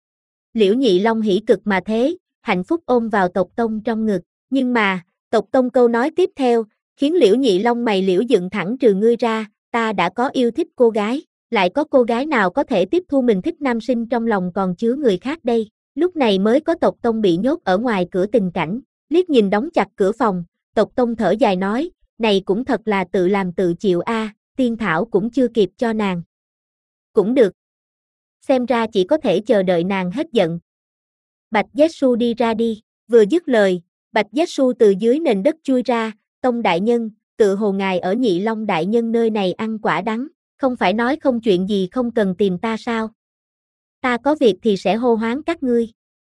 Liễu Nhị Long hỉ cực mà thế, hạnh phúc ôm vào Tộc Tông trong ngực, nhưng mà, Tộc Tông câu nói tiếp theo, khiến Liễu Nhị Long mày liễu dựng thẳng trừ ngươi ra, ta đã có yêu thích cô gái, lại có cô gái nào có thể tiếp thu mình thích nam sinh trong lòng còn chứa người khác đây, lúc này mới có Tộc Tông bị nhốt ở ngoài cửa tình cảnh, liếc nhìn đóng chặt cửa phòng, Tộc Tông thở dài nói, này cũng thật là tự làm tự chịu a, tiên thảo cũng chưa kịp cho nàng. Cũng được. Xem ra chỉ có thể chờ đợi nàng hết giận. Bạch Jessu đi ra đi, vừa dứt lời, Bạch Jessu từ dưới nền đất chui ra, Tông đại nhân, tự hồ ngài ở Nhị Long đại nhân nơi này ăn quả đắng, không phải nói không chuyện gì không cần tìm ta sao? Ta có việc thì sẽ hô hoán các ngươi.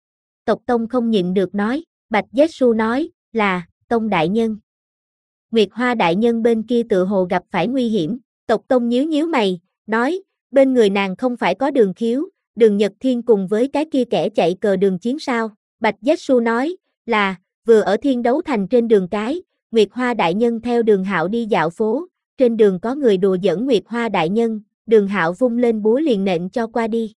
Tộc Tông không nhịn được nói, Bạch Jessu nói, là, Tông đại nhân. Nguyệt Hoa đại nhân bên kia tự hồ gặp phải nguy hiểm, Tộc Tông nhíu nhíu mày, nói, bên người nàng không phải có Đường Khiếu, Đường Nhật Thiên cùng với cái kia kẻ chạy cờ đường chiến sao? Bạch Jessu nói, là, vừa ở Thiên Đấu Thành trên đường cái, Nguyệt Hoa đại nhân theo Đường Hạo đi dạo phố, trên đường có người đùa giỡn Nguyệt Hoa đại nhân, Đường Hạo vung lên búa liền nện cho qua đi.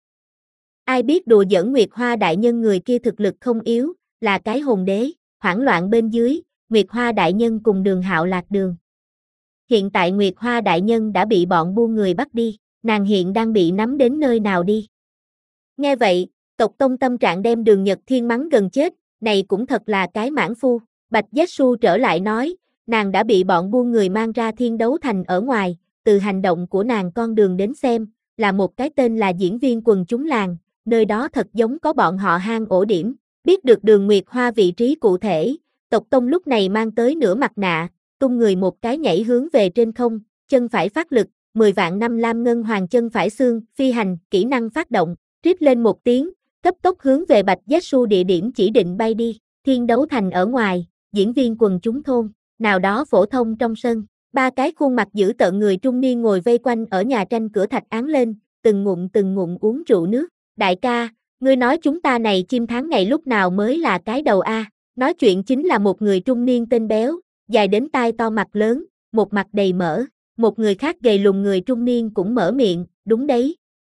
Ai biết đùa giỡn Nguyệt Hoa đại nhân người kia thực lực không yếu, là cái hồn đế, hoảng loạn bên dưới, Nguyệt Hoa đại nhân cùng Đường Hạo lạc đường. Hiện tại Nguyệt Hoa đại nhân đã bị bọn buôn người bắt đi, nàng hiện đang bị nắm đến nơi nào đi. Nghe vậy, tộc Tông tâm trạng đem Đường Nhật Thiên mắng gần chết, này cũng thật là cái mãn phu. Bạch Giác Su trở lại nói, nàng đã bị bọn buôn người mang ra Thiên Đấu Thành ở ngoài, từ hành động của nàng con đường đến xem, là một cái tên là diễn viên quần chúng làng, nơi đó thật giống có bọn họ hang ổ điểm. Biết được Đường Nguyệt Hoa vị trí cụ thể, tộc Tông lúc này mang tới nửa mặt nạ, tung người một cái nhảy hướng về trên không, chân phải phát lực, mười vạn năm lam ngân hoàng chân phải xương, phi hành, kỹ năng phát động, rít lên một tiếng, cấp tốc hướng về Bạch Giác Su địa điểm chỉ định bay đi. Thiên Đấu Thành ở ngoài, diễn viên quần chúng thôn, nào đó phổ thông trong sân, ba cái khuôn mặt dữ tợn người trung niên ngồi vây quanh ở nhà tranh cửa thạch án lên, từng ngụm từng ngụm uống rượu nước. Đại ca, ngươi nói chúng ta này chim tháng ngày lúc nào mới là cái đầu a? Nói chuyện chính là một người trung niên tên béo, dài đến tai to mặt lớn, một mặt đầy mỡ. Một người khác gầy lùn người trung niên cũng mở miệng, đúng đấy.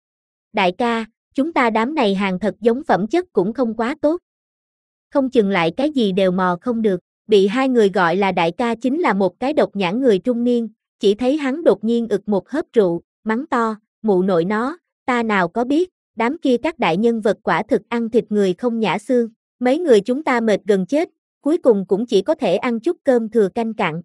Đại ca, chúng ta đám này hàng thật giống phẩm chất cũng không quá tốt. Không chừng lại cái gì đều mò không được. Bị hai người gọi là đại ca chính là một cái độc nhãn người trung niên, chỉ thấy hắn đột nhiên ực một hớp rượu, mắng to, mụ nội nó, ta nào có biết, đám kia các đại nhân vật quả thực ăn thịt người không nhả xương, mấy người chúng ta mệt gần chết, cuối cùng cũng chỉ có thể ăn chút cơm thừa canh cặn.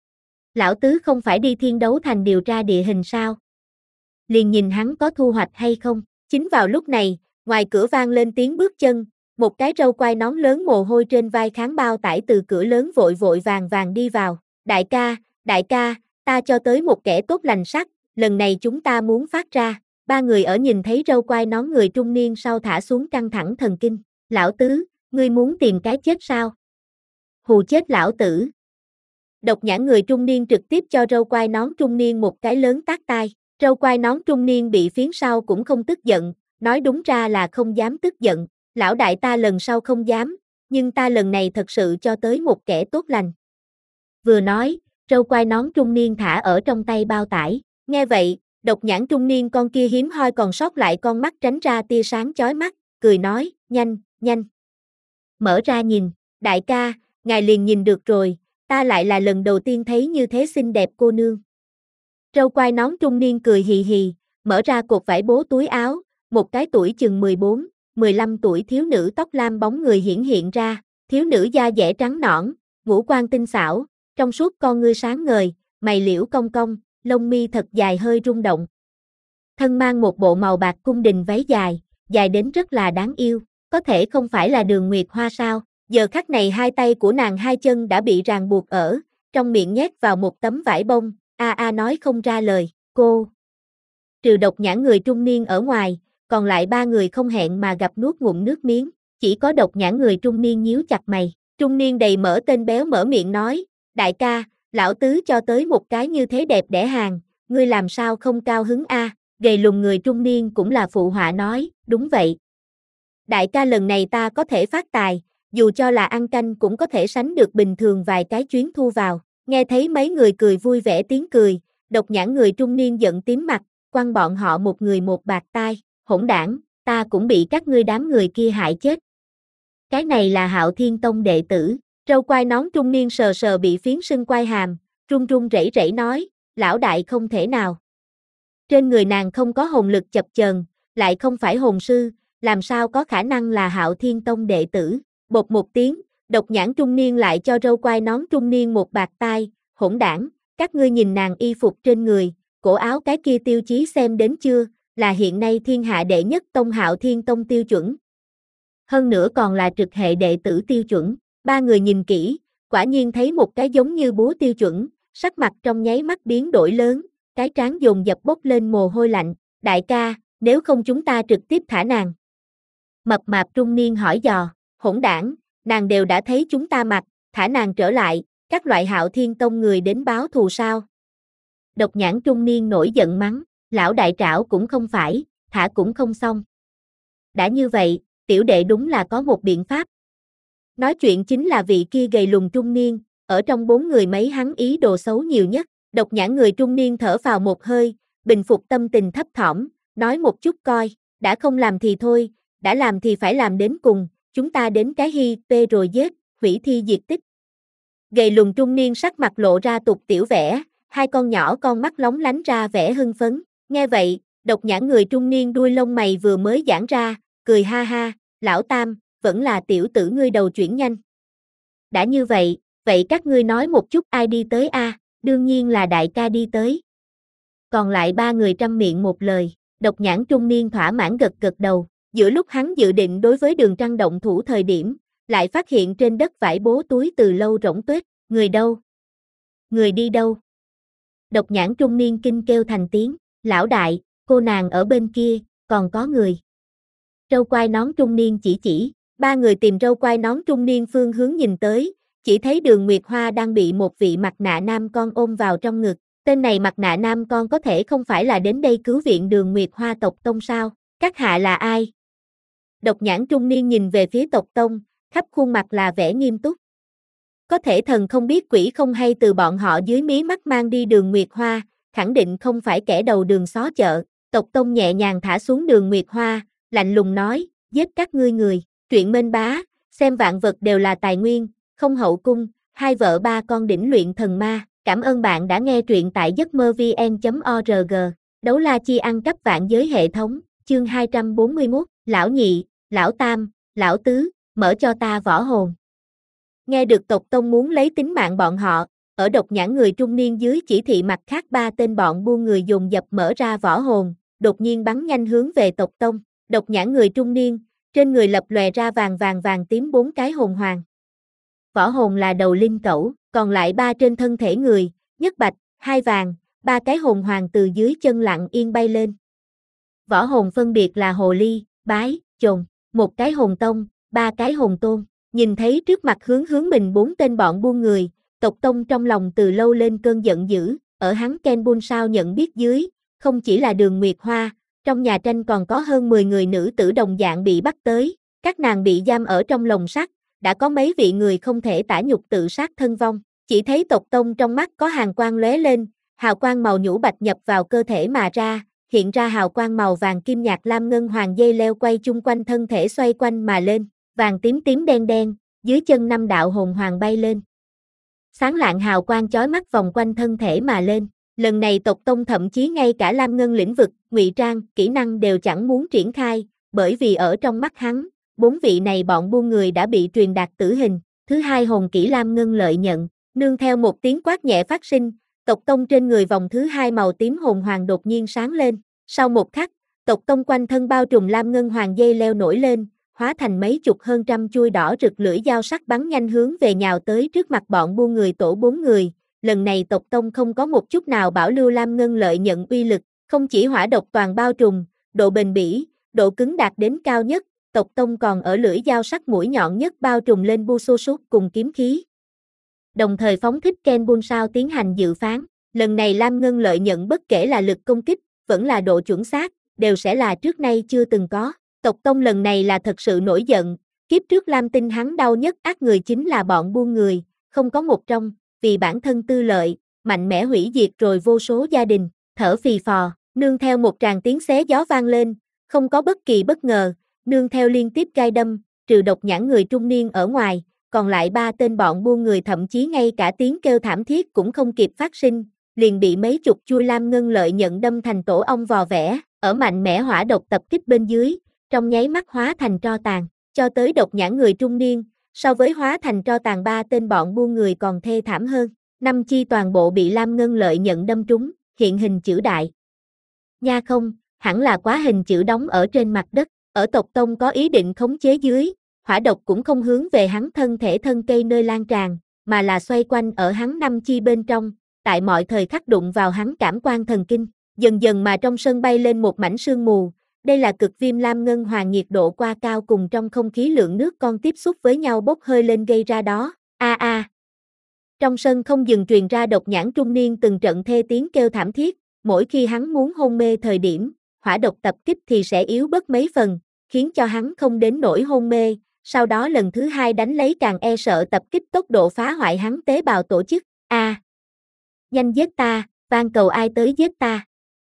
Lão tứ không phải đi Thiên Đấu Thành điều tra địa hình sao? Liền nhìn hắn có thu hoạch hay không? Chính vào lúc này, ngoài cửa vang lên tiếng bước chân, một cái râu quai nón lớn mồ hôi trên vai kháng bao tải từ cửa lớn vội vội vàng vàng đi vào. Đại ca, đại ca, ta cho tới một kẻ tốt lành sắc, lần này chúng ta muốn phát ra. Ba người ở nhìn thấy râu quai nón người trung niên sau thả xuống căng thẳng thần kinh. Lão tứ, ngươi muốn tìm cái chết sao? Hù chết lão tử. Độc nhãn người trung niên trực tiếp cho râu quai nón trung niên một cái lớn tát tai. Râu quai nón trung niên bị phiến sau cũng không tức giận, nói đúng ra là không dám tức giận. Lão đại ta lần sau không dám, nhưng ta lần này thật sự cho tới một kẻ tốt lành. Vừa nói, râu quai nón trung niên thả ở trong tay bao tải. Nghe vậy, độc nhãn trung niên con kia hiếm hoi còn sót lại con mắt tránh ra tia sáng chói mắt, cười nói, nhanh, nhanh. Mở ra nhìn, đại ca, ngài liền nhìn được rồi, ta lại là lần đầu tiên thấy như thế xinh đẹp cô nương. Râu quai nón trung niên cười hì hì, mở ra cột vải bố túi áo, một cái tuổi chừng mười bốn, mười lăm tuổi thiếu nữ tóc lam bóng người hiển hiện ra, thiếu nữ da dẻ trắng nõn, ngũ quan tinh xảo, trong suốt con ngươi sáng ngời, mày liễu cong cong, lông mi thật dài hơi rung động. Thân mang một bộ màu bạc cung đình váy dài, dài đến rất là đáng yêu, có thể không phải là Đường Nguyệt Hoa sao? Giờ khắc này hai tay của nàng hai chân đã bị ràng buộc ở, trong miệng nhét vào một tấm vải bông, a a nói không ra lời, cô. Trừ độc nhãn người trung niên ở ngoài, còn lại ba người không hẹn mà gặp nuốt ngụm nước miếng, chỉ có độc nhãn người trung niên nhíu chặt mày. Trung niên đầy mỡ tên béo mở miệng nói, đại ca, lão tứ cho tới một cái như thế đẹp đẽ hàng, ngươi làm sao không cao hứng a? Gầy lùn người trung niên cũng là phụ họa nói, đúng vậy. Đại ca lần này ta có thể phát tài, dù cho là ăn canh cũng có thể sánh được bình thường vài cái chuyến thu vào. Nghe thấy mấy người cười vui vẻ tiếng cười, độc nhãn người trung niên giận tím mặt, quăng bọn họ một người một bạt tai, hỗn đảng, ta cũng bị các ngươi đám người kia hại chết. Cái này là Hạo Thiên Tông đệ tử, râu quai nón trung niên sờ sờ bị phiến sưng quai hàm, run run rẩy rẩy nói, lão đại không thể nào. Trên người nàng không có hồn lực chập chờn, lại không phải hồn sư, làm sao có khả năng là Hạo Thiên Tông đệ tử. Bột một tiếng, độc nhãn trung niên lại cho râu quai nón trung niên một bạt tai, hỗn đảng, các ngươi nhìn nàng y phục trên người, cổ áo cái kia tiêu chí xem đến chưa, là hiện nay thiên hạ đệ nhất tông Hạo Thiên Tông tiêu chuẩn. Hơn nữa còn là trực hệ đệ tử tiêu chuẩn, ba người nhìn kỹ, quả nhiên thấy một cái giống như búa tiêu chuẩn, sắc mặt trong nháy mắt biến đổi lớn, cái trán dồn dập bốc lên mồ hôi lạnh, đại ca, nếu không chúng ta trực tiếp thả nàng. Mập mạp trung niên hỏi dò, hỗn đảng, nàng đều đã thấy chúng ta mặc, thả nàng trở lại, các loại Hạo Thiên Tông người đến báo thù sao. Độc nhãn trung niên nổi giận mắng, lão đại trảo cũng không phải, thả cũng không xong. Đã như vậy, tiểu đệ đúng là có một biện pháp. Nói chuyện chính là vị kia gầy lùn trung niên, ở trong bốn người mấy hắn ý đồ xấu nhiều nhất, độc nhãn người trung niên thở phào một hơi, bình phục tâm tình thấp thỏm, nói một chút coi, đã không làm thì thôi, đã làm thì phải làm đến cùng, chúng ta đến cái hi, p rồi giết, hủy thi diệt tích. Gầy lùn trung niên sắc mặt lộ ra tục tiểu vẻ, hai con nhỏ con mắt lóng lánh ra vẻ hưng phấn. Nghe vậy, độc nhãn người trung niên đuôi lông mày vừa mới giãn ra, cười ha ha, lão Tam, vẫn là tiểu tử ngươi đầu chuyển nhanh. Đã như vậy, vậy các ngươi nói một chút ai đi tới a? À? Đương nhiên là đại ca đi tới. Còn lại ba người trăm miệng một lời, độc nhãn trung niên thỏa mãn gật gật đầu, giữa lúc hắn dự định đối với Đường Trăng động thủ thời điểm, lại phát hiện trên đất vải bố túi từ lâu rỗng tuếch, người đâu? Người đi đâu? Độc nhãn trung niên kinh kêu thành tiếng, lão đại, cô nàng ở bên kia, còn có người. Râu quai nón trung niên chỉ chỉ, ba người tìm râu quai nón trung niên phương hướng nhìn tới, chỉ thấy Đường Nguyệt Hoa đang bị một vị mặt nạ nam con ôm vào trong ngực. Tên này mặt nạ nam con có thể không phải là đến đây cứu viện Đường Nguyệt Hoa tộc tông sao? Các hạ là ai? Độc nhãn trung niên nhìn về phía tộc tông, khắp khuôn mặt là vẻ nghiêm túc. Có thể thần không biết quỷ không hay từ bọn họ dưới mí mắt mang đi Đường Nguyệt Hoa, khẳng định không phải kẻ đầu đường xó chợ. Tộc tông nhẹ nhàng thả xuống Đường Nguyệt Hoa, lạnh lùng nói, giết các ngươi người. Truyện Mên Bá, xem vạn vật đều là tài nguyên, không hậu cung, hai vợ ba con đỉnh luyện thần ma. Cảm ơn bạn đã nghe truyện tại giấc mơ vn chấm org. Đấu la chi ăn cắp vạn giới hệ thống, chương hai trăm bốn mươi mốt, lão nhị, lão tam, lão tứ, mở cho ta võ hồn. Nghe được tộc tông muốn lấy tính mạng bọn họ, ở độc nhãn người trung niên dưới chỉ thị mặt khác ba tên bọn buôn người dồn dập mở ra võ hồn, đột nhiên bắn nhanh hướng về tộc tông. Độc nhãn người trung niên, trên người lập lòe ra vàng vàng vàng tím bốn cái hồn hoàng. Võ hồn là đầu linh cẩu, còn lại ba trên thân thể người, nhất bạch, hai vàng, ba cái hồn hoàng từ dưới chân lặng yên bay lên. Võ hồn phân biệt là hồ ly, bái, chồn, một cái hồn tông, ba cái hồn tôn. Nhìn thấy trước mặt hướng hướng mình bốn tên bọn buôn người, tộc tông trong lòng từ lâu lên cơn giận dữ, ở hắn Ken Bun sao nhận biết dưới, không chỉ là Đường Nguyệt Hoa, trong nhà tranh còn có hơn mười người nữ tử đồng dạng bị bắt tới, các nàng bị giam ở trong lồng sắt, đã có mấy vị người không thể tả nhục tự sát thân vong, chỉ thấy tộc tông trong mắt có hàn quang lóe lên, hào quang màu nhũ bạch nhập vào cơ thể mà ra, hiện ra hào quang màu vàng kim nhạt lam ngân hoàng dây leo quay chung quanh thân thể xoay quanh mà lên, vàng tím tím đen đen, dưới chân năm đạo hồn hoàng bay lên. Sáng lạng hào quang chói mắt vòng quanh thân thể mà lên, lần này tộc tông thậm chí ngay cả lam ngân lĩnh vực, ngụy trang, kỹ năng đều chẳng muốn triển khai, bởi vì ở trong mắt hắn, bốn vị này bọn buôn người đã bị truyền đạt tử hình. Thứ hai hồn kỹ lam ngân lợi nhận, nương theo một tiếng quát nhẹ phát sinh, tộc tông trên người vòng thứ hai màu tím hồn hoàng đột nhiên sáng lên. Sau một khắc, tộc tông quanh thân bao trùm lam ngân hoàng dây leo nổi lên, hóa thành mấy chục hơn trăm chuôi đỏ rực lưỡi dao sắc bắn nhanh hướng về nhào tới trước mặt bọn buôn người tổ bốn người. Lần này tộc tông không có một chút nào bảo lưu lam ngân lợi nhận uy lực, không chỉ hỏa độc toàn bao trùm, độ bền bỉ, độ cứng đạt đến cao nhất, tộc tông còn ở lưỡi dao sắc mũi nhọn nhất bao trùm lên bu xô sút cùng kiếm khí. Đồng thời phóng thích Ken Bun sao tiến hành dự phán, lần này lam ngân lợi nhận bất kể là lực công kích, vẫn là độ chuẩn xác, đều sẽ là trước nay chưa từng có. Tộc tông lần này là thật sự nổi giận, kiếp trước Lam Tinh hắn đau nhất ác người chính là bọn buôn người, không có một trong, vì bản thân tư lợi, mạnh mẽ hủy diệt rồi vô số gia đình, thở phì phò, nương theo một tràng tiếng xé gió vang lên, không có bất kỳ bất ngờ, nương theo liên tiếp gai đâm, trừ độc nhãn người trung niên ở ngoài, còn lại ba tên bọn buôn người thậm chí ngay cả tiếng kêu thảm thiết cũng không kịp phát sinh, liền bị mấy chục chuôi lam ngân lợi nhận đâm thành tổ ong vò vẽ, ở mạnh mẽ hỏa độc tập kích bên dưới, trong nháy mắt hóa thành tro tàn, cho tới độc nhãn người trung niên, so với hóa thành tro tàn ba tên bọn buôn người còn thê thảm hơn, năm chi toàn bộ bị lam ngân lợi nhận đâm trúng, hiện hình chữ đại. Nha không, hẳn là quá hình chữ đóng ở trên mặt đất, ở tộc tông có ý định khống chế dưới, hỏa độc cũng không hướng về hắn thân thể thân cây nơi lan tràn, mà là xoay quanh ở hắn năm chi bên trong, tại mọi thời khắc đụng vào hắn cảm quan thần kinh, dần dần mà trong sân bay lên một mảnh sương mù. Đây là cực viêm lam ngân hoàng nhiệt độ qua cao cùng trong không khí lượng nước con tiếp xúc với nhau bốc hơi lên gây ra đó. A a. À. Trong sân không dừng truyền ra độc nhãn trung niên từng trận thê tiếng kêu thảm thiết, mỗi khi hắn muốn hôn mê thời điểm, hỏa độc tập kích thì sẽ yếu bớt mấy phần, khiến cho hắn không đến nỗi hôn mê, sau đó lần thứ hai đánh lấy càng e sợ tập kích tốc độ phá hoại hắn tế bào tổ chức. A. À. Nhanh giết ta, van cầu ai tới giết ta.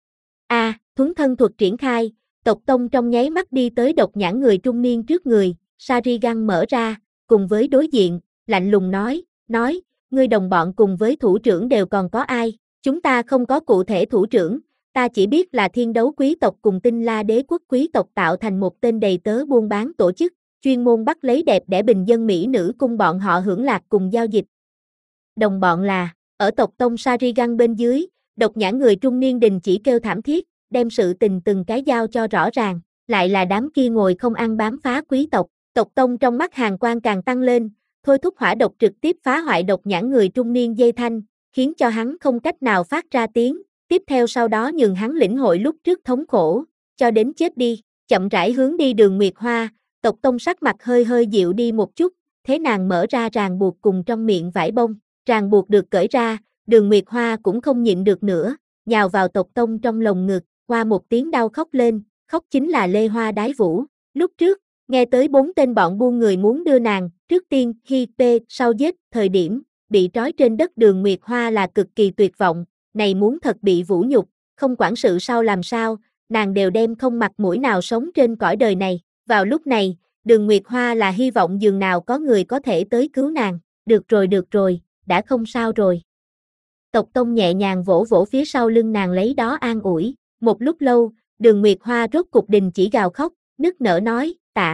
A. À, thuấn thân thuật triển khai. Tộc tông trong nháy mắt đi tới độc nhãn người trung niên trước người, Sharingan mở ra, cùng với đối diện, lạnh lùng nói, nói, ngươi đồng bọn cùng với thủ trưởng đều còn có ai, Chúng ta không có cụ thể thủ trưởng, ta chỉ biết là Thiên Đấu quý tộc cùng Tinh La đế quốc quý tộc tạo thành một tên đầy tớ buôn bán tổ chức, chuyên môn bắt lấy đẹp đẽ bình dân mỹ nữ cung bọn họ hưởng lạc cùng giao dịch. Đồng bọn là, ở tộc tông Sarigan bên dưới, độc nhãn người trung niên đình chỉ kêu thảm thiết, đem sự tình từng cái giao cho rõ ràng, lại là đám kia ngồi không ăn bám phá quý tộc, tộc tông trong mắt hàn quang càng tăng lên, thôi thúc hỏa độc trực tiếp phá hoại độc nhãn người trung niên dây thanh, khiến cho hắn không cách nào phát ra tiếng, tiếp theo sau đó nhường hắn lĩnh hội lúc trước thống khổ, cho đến chết đi, chậm rãi hướng đi Đường Nguyệt Hoa, tộc tông sắc mặt hơi hơi dịu đi một chút, thế nàng mở ra ràng buộc cùng trong miệng vải bông, ràng buộc được cởi ra, Đường Nguyệt Hoa cũng không nhịn được nữa, nhào vào tộc tông trong lồng ngực, qua một tiếng đau khóc lên, khóc chính là Lê Hoa Đái Vũ, lúc trước, nghe tới bốn tên bọn buôn người muốn đưa nàng, trước tiên, khi P, sau giết, thời điểm, bị trói trên đất Đường Nguyệt Hoa là cực kỳ tuyệt vọng, này muốn thật bị vũ nhục, không quản sự sau làm sao, nàng đều đem không mặt mũi nào sống trên cõi đời này, vào lúc này, Đường Nguyệt Hoa là hy vọng dường nào có người có thể tới cứu nàng, được rồi được rồi, đã không sao rồi. Tộc tông nhẹ nhàng vỗ vỗ phía sau lưng nàng lấy đó an ủi, một lúc lâu, Đường Nguyệt Hoa rốt cục đình chỉ gào khóc, nức nở nói, tạ.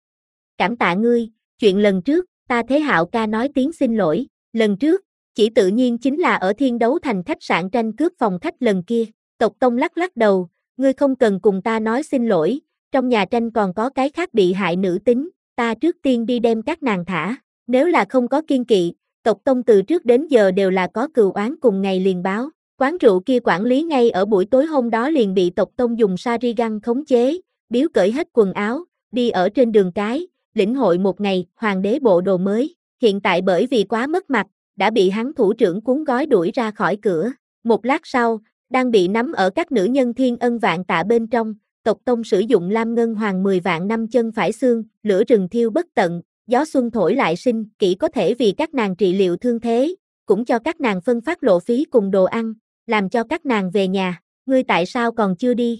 Cảm tạ ngươi, chuyện lần trước, ta Thế Hạo ca nói tiếng xin lỗi, lần trước, chỉ tự nhiên chính là ở Thiên Đấu Thành khách sạn tranh cướp phòng khách lần kia, tộc tông lắc lắc đầu, ngươi không cần cùng ta nói xin lỗi, trong nhà tranh còn có cái khác bị hại nữ tính, ta trước tiên đi đem các nàng thả, nếu là không có kiên kỵ, tộc tông từ trước đến giờ đều là có cừu oán cùng ngày liền báo, quán rượu kia quản lý ngay ở buổi tối hôm đó liền bị tộc tông dùng Sarigan khống chế, biếu cởi hết quần áo, đi ở trên đường cái, lĩnh hội một ngày, hoàng đế bộ đồ mới, hiện tại bởi vì quá mất mặt, đã bị hắn thủ trưởng cuốn gói đuổi ra khỏi cửa, một lát sau, đang bị nắm ở các nữ nhân thiên ân vạn tạ bên trong, tộc tông sử dụng lam ngân hoàng mười vạn năm chân phải xương, lửa rừng thiêu bất tận, gió xuân thổi lại sinh, kỹ có thể vì các nàng trị liệu thương thế, cũng cho các nàng phân phát lộ phí cùng đồ ăn, làm cho các nàng về nhà, ngươi tại sao còn chưa đi?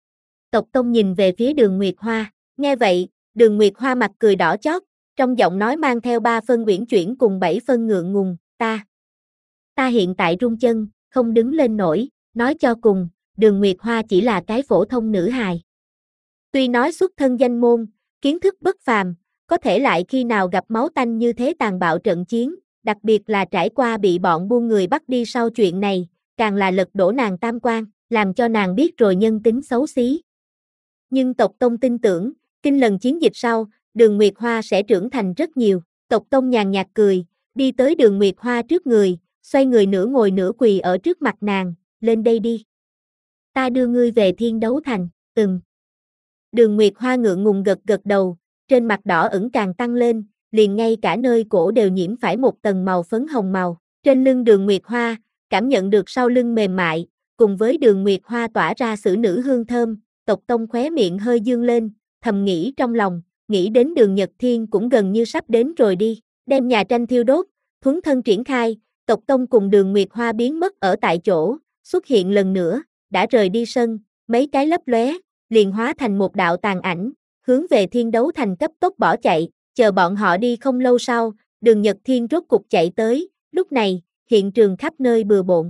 Tộc tông nhìn về phía Đường Nguyệt Hoa, nghe vậy, Đường Nguyệt Hoa mặt cười đỏ chót, trong giọng nói mang theo ba phân uyển chuyển cùng bảy phân ngượng ngùng, ta. Ta hiện tại run chân, không đứng lên nổi, nói cho cùng, Đường Nguyệt Hoa chỉ là cái phổ thông nữ hài. Tuy nói xuất thân danh môn, kiến thức bất phàm, có thể lại khi nào gặp máu tanh như thế tàn bạo trận chiến, đặc biệt là trải qua bị bọn buôn người bắt đi sau chuyện này, càng là lật đổ nàng tam quan, làm cho nàng biết rồi nhân tính xấu xí. Nhưng tộc tông tin tưởng, kinh lần chiến dịch sau, Đường Nguyệt Hoa sẽ trưởng thành rất nhiều, tộc tông nhàn nhạt cười, đi tới Đường Nguyệt Hoa trước người, xoay người nửa ngồi nửa quỳ ở trước mặt nàng, lên đây đi. Ta đưa ngươi về Thiên Đấu Thành, ừm. Đường Nguyệt Hoa ngượng ngùng gật gật đầu, trên mặt đỏ ửng càng tăng lên, liền ngay cả nơi cổ đều nhiễm phải một tầng màu phấn hồng màu, trên lưng Đường Nguyệt Hoa, cảm nhận được sau lưng mềm mại, cùng với Đường Nguyệt Hoa tỏa ra xử nữ hương thơm, tộc tông khóe miệng hơi dương lên, thầm nghĩ trong lòng, nghĩ đến Đường Nhật Thiên cũng gần như sắp đến rồi đi, đem nhà tranh thiêu đốt, thuấn thân triển khai, tộc tông cùng Đường Nguyệt Hoa biến mất ở tại chỗ, xuất hiện lần nữa, đã rời đi sân, mấy cái lấp lóe, liền hóa thành một đạo tàn ảnh, hướng về Thiên Đấu Thành cấp tốc bỏ chạy, chờ bọn họ đi không lâu sau, Đường Nhật Thiên rốt cục chạy tới, lúc này, hiện trường khắp nơi bừa bộn.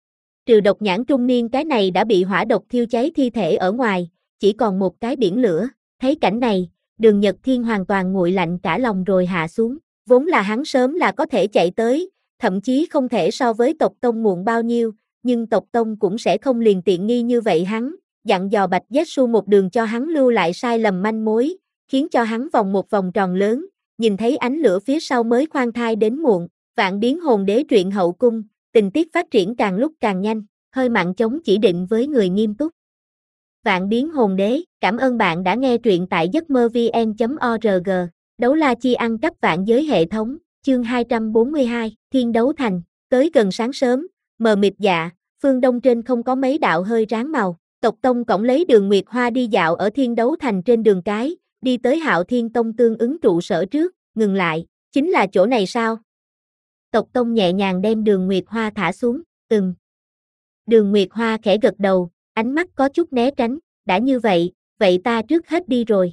Trừ độc nhãn trung niên cái này đã bị hỏa độc thiêu cháy thi thể ở ngoài, chỉ còn một cái biển lửa, thấy cảnh này, Đường Nhật Thiên hoàn toàn nguội lạnh cả lòng rồi hạ xuống, vốn là hắn sớm là có thể chạy tới, thậm chí không thể so với tộc tông muộn bao nhiêu, nhưng tộc tông cũng sẽ không liền tiện nghi như vậy hắn, dặn dò Bạch Giết một đường cho hắn lưu lại sai lầm manh mối, khiến cho hắn vòng một vòng tròn lớn, nhìn thấy ánh lửa phía sau mới khoan thai đến muộn, Vạn Biến Hồn Đế truyện hậu cung, tình tiết phát triển càng lúc càng nhanh, hơi mặn chống chỉ định với người nghiêm túc. Vạn Biến Hồn Đế, cảm ơn bạn đã nghe truyện tại giấc mơ vn chấm org, đấu la chi ăn cắp vạn giới hệ thống, chương hai trăm bốn mươi hai, Thiên Đấu Thành, tới gần sáng sớm, mờ mịt dạ, phương đông trên không có mấy đạo hơi ráng màu, tộc tông cổng lấy Đường Nguyệt Hoa đi dạo ở Thiên Đấu Thành trên đường cái, đi tới Hạo Thiên Tông tương ứng trụ sở trước, ngừng lại, chính là chỗ này sao? Tộc tông nhẹ nhàng đem Đường Nguyệt Hoa thả xuống, ừm. Đường Nguyệt Hoa khẽ gật đầu, ánh mắt có chút né tránh, đã như vậy, vậy ta trước hết đi rồi.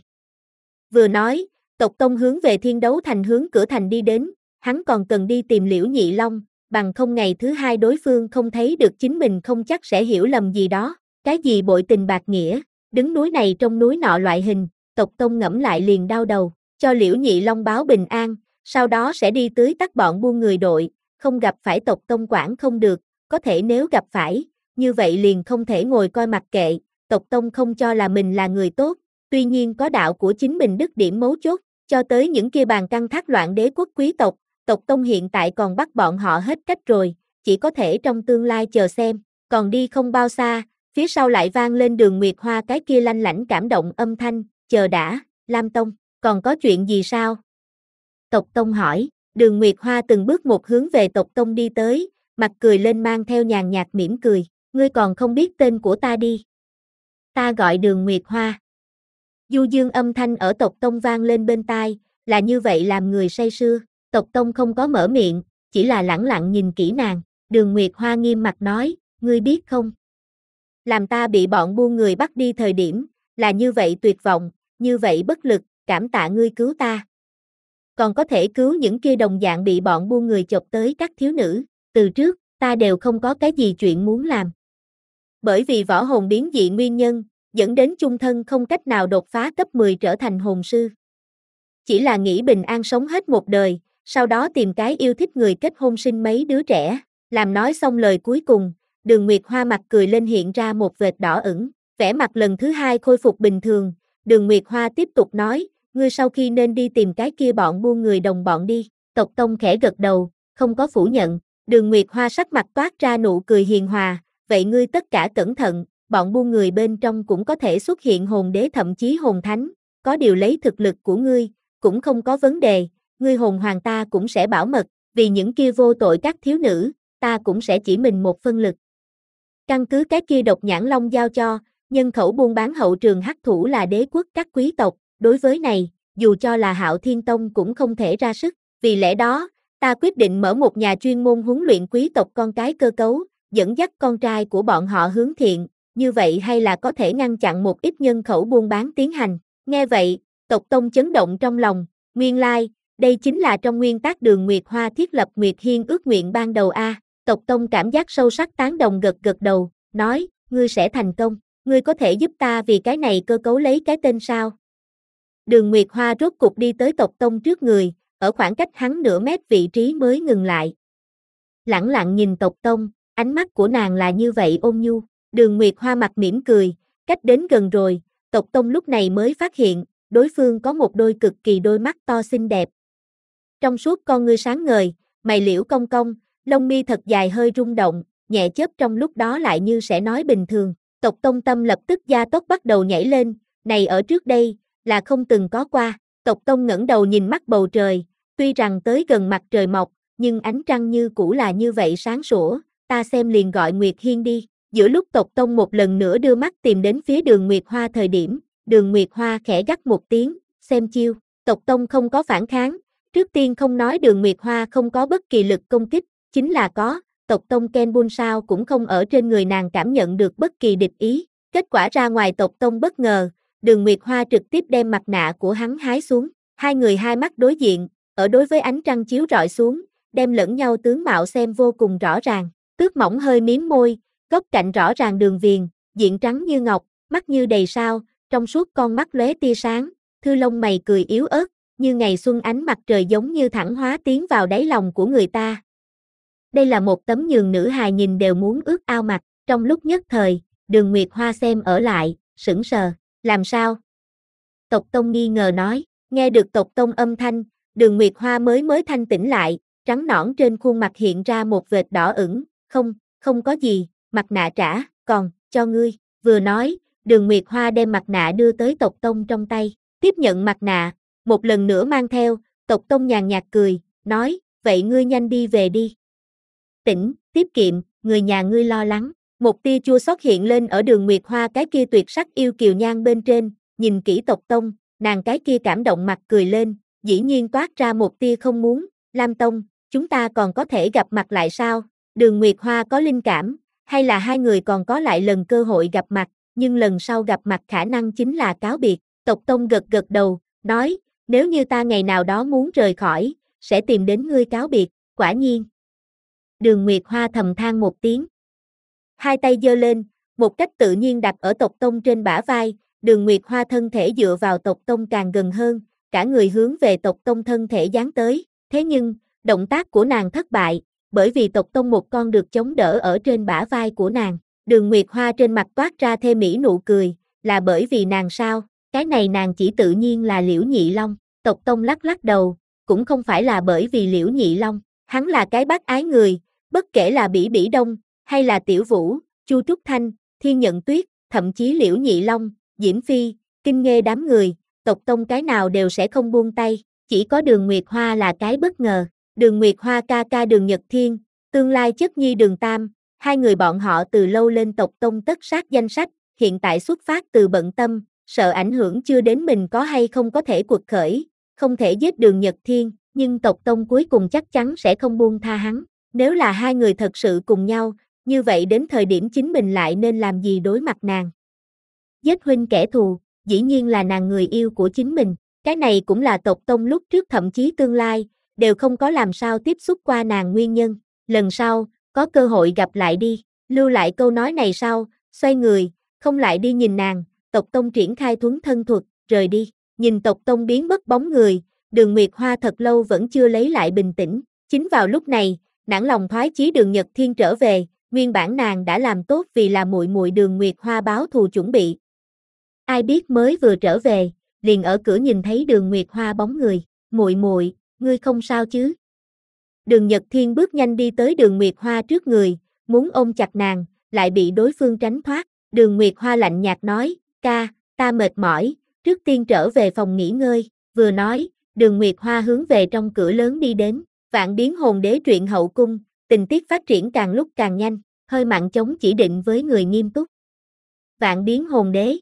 Vừa nói, tộc tông hướng về Thiên Đấu Thành hướng cửa thành đi đến, hắn còn cần đi tìm Liễu Nhị Long, bằng không ngày thứ hai đối phương không thấy được chính mình không chắc sẽ hiểu lầm gì đó, cái gì bội tình bạc nghĩa, đứng núi này trong núi nọ loại hình, tộc tông ngẫm lại liền đau đầu, cho Liễu Nhị Long báo bình an, sau đó sẽ đi tưới tắt bọn buôn người đội, không gặp phải tộc tông quản không được, có thể nếu gặp phải, như vậy liền không thể ngồi coi mặc kệ, tộc tông không cho là mình là người tốt, tuy nhiên có đạo của chính mình đứt điểm mấu chốt, cho tới những kia bàn căng thác loạn đế quốc quý tộc, tộc tông hiện tại còn bắt bọn họ hết cách rồi, chỉ có thể trong tương lai chờ xem, còn đi không bao xa, phía sau lại vang lên Đường Nguyệt Hoa cái kia lanh lảnh cảm động âm thanh, chờ đã, Lam Tông, còn có chuyện gì sao? Tộc tông hỏi, Đường Nguyệt Hoa từng bước một hướng về tộc tông đi tới, mặt cười lên mang theo nhàn nhạt mỉm cười, ngươi còn không biết tên của ta đi. Ta gọi Đường Nguyệt Hoa. Du dương âm thanh ở tộc tông vang lên bên tai, là như vậy làm người say sưa, tộc tông không có mở miệng, chỉ là lẳng lặng nhìn kỹ nàng, Đường Nguyệt Hoa nghiêm mặt nói, ngươi biết không? Làm ta bị bọn buôn người bắt đi thời điểm, là như vậy tuyệt vọng, như vậy bất lực, cảm tạ ngươi cứu ta. Còn có thể cứu những kia đồng dạng bị bọn buôn người chọc tới các thiếu nữ, từ trước, ta đều không có cái gì chuyện muốn làm. Bởi vì võ hồn biến dị nguyên nhân, dẫn đến chung thân không cách nào đột phá cấp mười trở thành hồn sư. Chỉ là nghĩ bình an sống hết một đời, sau đó tìm cái yêu thích người kết hôn sinh mấy đứa trẻ, làm nói xong lời cuối cùng, Đường Nguyệt Hoa mặt cười lên hiện ra một vệt đỏ ửng, vẻ mặt lần thứ hai khôi phục bình thường, Đường Nguyệt Hoa tiếp tục nói, ngươi sau khi nên đi tìm cái kia bọn buôn người đồng bọn đi, tộc tông khẽ gật đầu, không có phủ nhận, Đường Nguyệt Hoa sắc mặt toát ra nụ cười hiền hòa, vậy ngươi tất cả cẩn thận, bọn buôn người bên trong cũng có thể xuất hiện hồn đế thậm chí hồn thánh, có điều lấy thực lực của ngươi, cũng không có vấn đề, ngươi hồn hoàng ta cũng sẽ bảo mật, vì những kia vô tội các thiếu nữ, ta cũng sẽ chỉ mình một phân lực. Căn cứ cái kia độc nhãn long giao cho, nhân khẩu buôn bán hậu trường hắc thủ là đế quốc các quý tộc, đối với này, dù cho là Hạo Thiên Tông cũng không thể ra sức, vì lẽ đó, ta quyết định mở một nhà chuyên môn huấn luyện quý tộc con cái cơ cấu, dẫn dắt con trai của bọn họ hướng thiện, như vậy hay là có thể ngăn chặn một ít nhân khẩu buôn bán tiến hành. Nghe vậy, tộc tông chấn động trong lòng, nguyên lai, đây chính là trong nguyên tắc Đường Nguyệt Hoa thiết lập Nguyệt Hiên ước nguyện ban đầu a. Tộc tông cảm giác sâu sắc tán đồng gật gật đầu, nói, ngươi sẽ thành công, ngươi có thể giúp ta vì cái này cơ cấu lấy cái tên sao? Đường Nguyệt Hoa rốt cục đi tới tộc tông trước người, ở khoảng cách hắn nửa mét vị trí mới ngừng lại. Lẳng lặng nhìn tộc tông, ánh mắt của nàng là như vậy ôn nhu, Đường Nguyệt Hoa mặt mỉm cười, cách đến gần rồi, tộc tông lúc này mới phát hiện, đối phương có một đôi cực kỳ đôi mắt to xinh đẹp. Trong suốt con ngươi sáng ngời, mày liễu cong cong, lông mi thật dài hơi rung động, nhẹ chớp trong lúc đó lại như sẽ nói bình thường, tộc tông tâm lập tức gia tốc bắt đầu nhảy lên, này ở trước đây, là không từng có qua, tộc tông ngẩng đầu nhìn mắt bầu trời, tuy rằng tới gần mặt trời mọc, nhưng ánh trăng như cũ là như vậy sáng sủa, ta xem liền gọi Nguyệt Hiên đi, giữa lúc tộc tông một lần nữa đưa mắt tìm đến phía Đường Nguyệt Hoa thời điểm, Đường Nguyệt Hoa khẽ gắt một tiếng, xem chiêu, tộc tông không có phản kháng, trước tiên không nói Đường Nguyệt Hoa không có bất kỳ lực công kích, chính là có, tộc tông Ken Bun sao cũng không ở trên người nàng cảm nhận được bất kỳ địch ý, kết quả ra ngoài tộc tông bất ngờ, Đường Nguyệt Hoa trực tiếp đem mặt nạ của hắn hái xuống, hai người hai mắt đối diện, ở đối với ánh trăng chiếu rọi xuống, đem lẫn nhau tướng mạo xem vô cùng rõ ràng, tước mỏng hơi miếm môi, góc cạnh rõ ràng đường viền, diện trắng như ngọc, mắt như đầy sao, trong suốt con mắt lóe tia sáng, thư lông mày cười yếu ớt, như ngày xuân ánh mặt trời giống như thẳng hóa tiến vào đáy lòng của người ta. Đây là một tấm nhường nữ hài nhìn đều muốn ướt ao mặt, trong lúc nhất thời, Đường Nguyệt Hoa xem ở lại, sững sờ, làm sao? Tộc tông nghi ngờ nói, nghe được tộc tông âm thanh, Đường Nguyệt Hoa mới mới thanh tỉnh lại, trắng nõn trên khuôn mặt hiện ra một vệt đỏ ửng, không, không có gì, mặt nạ trả, còn, cho ngươi, vừa nói, Đường Nguyệt Hoa đem mặt nạ đưa tới tộc tông trong tay, tiếp nhận mặt nạ, một lần nữa mang theo, tộc tông nhàn nhạt cười, nói, vậy ngươi nhanh đi về đi. Tỉnh, tiết kiệm, người nhà ngươi lo lắng, một tia chua xót hiện lên ở Đường Nguyệt Hoa cái kia tuyệt sắc yêu kiều nhan bên trên, nhìn kỹ tộc tông, nàng cái kia cảm động mặt cười lên, dĩ nhiên toát ra một tia không muốn, Lam Tông, chúng ta còn có thể gặp mặt lại sao? Đường Nguyệt Hoa có linh cảm, hay là hai người còn có lại lần cơ hội gặp mặt, nhưng lần sau gặp mặt khả năng chính là cáo biệt, tộc tông gật gật đầu, nói, nếu như ta ngày nào đó muốn rời khỏi, sẽ tìm đến ngươi cáo biệt, quả nhiên. Đường Nguyệt Hoa thầm than một tiếng. Hai tay giơ lên, một cách tự nhiên đặt ở Tộc Tông trên bả vai, Đường Nguyệt Hoa thân thể dựa vào Tộc Tông càng gần hơn, cả người hướng về Tộc Tông thân thể giáng tới, thế nhưng, động tác của nàng thất bại, bởi vì Tộc Tông một con được chống đỡ ở trên bả vai của nàng. Đường Nguyệt Hoa trên mặt toát ra thê mỹ nụ cười, là bởi vì nàng sao, cái này nàng chỉ tự nhiên là Liễu Nhị Long. Tộc Tông lắc lắc đầu, cũng không phải là bởi vì Liễu Nhị Long, hắn là cái bác ái người, bất kể là Bỉ Bỉ Đông, hay là Tiểu Vũ, Chu Trúc Thanh, Thiên Nhận Tuyết, thậm chí Liễu Nhị Long, Diễm Phi, Kinh Nghê đám người, Tộc Tông cái nào đều sẽ không buông tay, chỉ có Đường Nguyệt Hoa là cái bất ngờ. Đường Nguyệt Hoa ca ca Đường Nhật Thiên, tương lai chất nhi Đường Tam, hai người bọn họ từ lâu lên Tộc Tông tất sát danh sách, hiện tại xuất phát từ bận tâm, sợ ảnh hưởng chưa đến mình có hay không có thể cuộc khởi, không thể giết Đường Nhật Thiên, nhưng Tộc Tông cuối cùng chắc chắn sẽ không buông tha hắn. Nếu là hai người thật sự cùng nhau, như vậy đến thời điểm chính mình lại nên làm gì đối mặt nàng? Giết huynh kẻ thù, dĩ nhiên là nàng người yêu của chính mình, cái này cũng là Tộc Tông lúc trước thậm chí tương lai, đều không có làm sao tiếp xúc qua nàng nguyên nhân. Lần sau, có cơ hội gặp lại đi, lưu lại câu nói này sau, xoay người, không lại đi nhìn nàng, Tộc Tông triển khai thuấn thân thuật, rời đi, nhìn Tộc Tông biến mất bóng người, Đường Nguyệt Hoa thật lâu vẫn chưa lấy lại bình tĩnh, chính vào lúc này, nản lòng thoái chí Đường Nhật Thiên trở về, nguyên bản nàng đã làm tốt vì là muội muội Đường Nguyệt Hoa báo thù chuẩn bị. Ai biết mới vừa trở về, liền ở cửa nhìn thấy Đường Nguyệt Hoa bóng người, muội muội, ngươi không sao chứ? Đường Nhật Thiên bước nhanh đi tới Đường Nguyệt Hoa trước người, muốn ôm chặt nàng, lại bị đối phương tránh thoát. Đường Nguyệt Hoa lạnh nhạt nói, ca, ta mệt mỏi, trước tiên trở về phòng nghỉ ngơi. Vừa nói, Đường Nguyệt Hoa hướng về trong cửa lớn đi đến. Vạn Biến Hồn Đế truyện hậu cung, tình tiết phát triển càng lúc càng nhanh, hơi mặn chống chỉ định với người nghiêm túc. Vạn Biến Hồn Đế